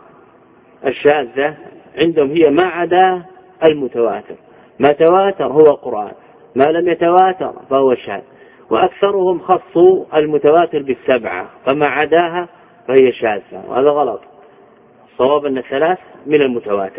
Speaker 1: الشاذة عندهم هي ما عدا المتواتر، ما تواتر هو قرآن، ما لم يتواتر فهو شاذ. وأكثرهم خصوا المتواتر بالسبعة، فما عداها فهي شاذة، وهذا غلط. الصواب أن الثلاث من المتواتر،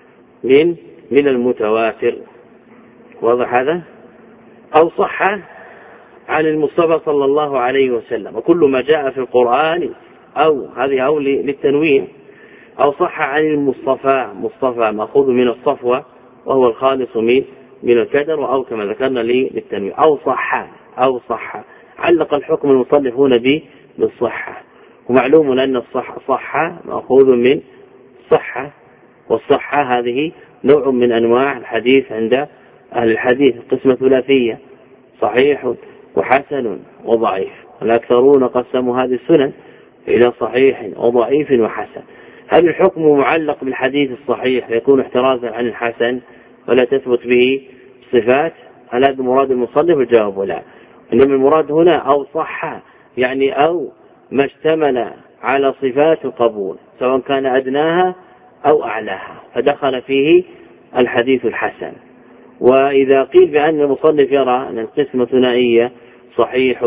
Speaker 1: من المتواتر. واضح هذا؟ أو صح عن المصطفى صلى الله عليه وسلم، وكل ما جاء في القرآن، أو هذه أو للتنوين، أو صح عن المصطفى، مصطفى مأخوذ من الصفوة وهو الخالص من الكدر، أو كما ذكرنا للتنوين، أو صح علق الحكم المصنف هنا بالصحة. ومعلوم أن الصحة مأخوذ من صحة، والصحة هذه نوع من أنواع الحديث عند أهل الحديث، قسمة ثلاثية، صحيح وحسن وضعيف. الأكثرون قسموا هذه السنن إلى صحيح وضعيف وحسن. هل الحكم معلق بالحديث الصحيح يكون احترازا عن الحسن ولا تثبت به صفات؟ هل هذا مراد المصنف؟ الجواب لا، إنما المراد هنا أو صح، يعني أو ما اشتمل على صفات القبول سواء كان أدناها أو أعلاها، فدخل فيه الحديث الحسن. وإذا قيل بأن المصنف يرى أن القسمة ثنائية، صحيح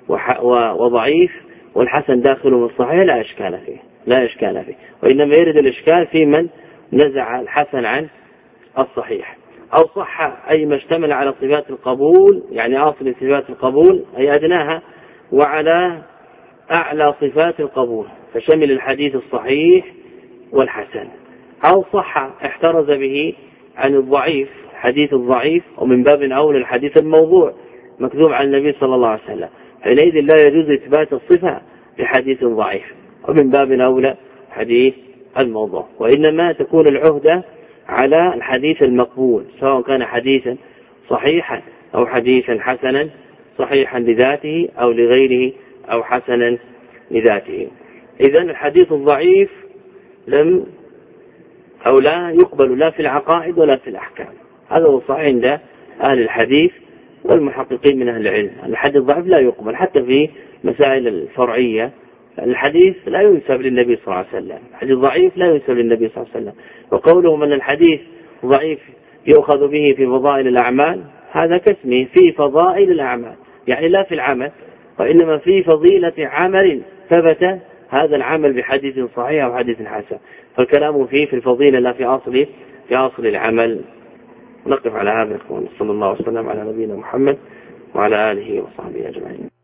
Speaker 1: وضعيف والحسن داخل من الصحيح، لا إشكال فيه، وإنما يرد الإشكال في من نزع الحسن عن الصحيح. أو صح أي ما اشتمل على صفات القبول، يعني أصل صفات القبول أي أدناها، وعلى أعلى صفات القبول، فشمل الحديث الصحيح والحسن. أو صح احترز به عن الضعيف، حديث الضعيف، ومن باب أولى الحديث الموضوع مكذوب عن النبي صلى الله عليه وسلم، حينئذ لا يجوز إثبات الصفة لحديث ضعيف، ومن باب أولى حديث الموضوع. وإنما تكون العهدة على الحديث المقبول، سواء كان حديثا صحيحا أو حديثا حسنا، صحيحا لذاته أو لغيره أو حسنا لذاته. إذن الحديث الضعيف لا يقبل لا في العقائد ولا في الأحكام. هذا هو صحيح عند أهل الحديث والمحققين من أهل العلم. الحديث الضعيف لا يقبل حتى في مسائل الفرعية. الحديث لا ينسب للنبي صلى الله عليه وسلم، الحديث ضعيف لا ينسب للنبي صلى الله عليه وسلم. وقولهم أن الحديث ضعيف يؤخذ به في فضائل الأعمال، هذا كاسمه في فضائل الأعمال، يعني لا في العمل، وإنما في فضيلة عمل ثبت هذا العمل بحديث صحيح أو حديث حسن، فالكلام فيه في الفضيلة لا في أصل العمل. نقف على هذا. صلى الله وسلم على نبينا محمد وعلى آله وصحبه أجمعين.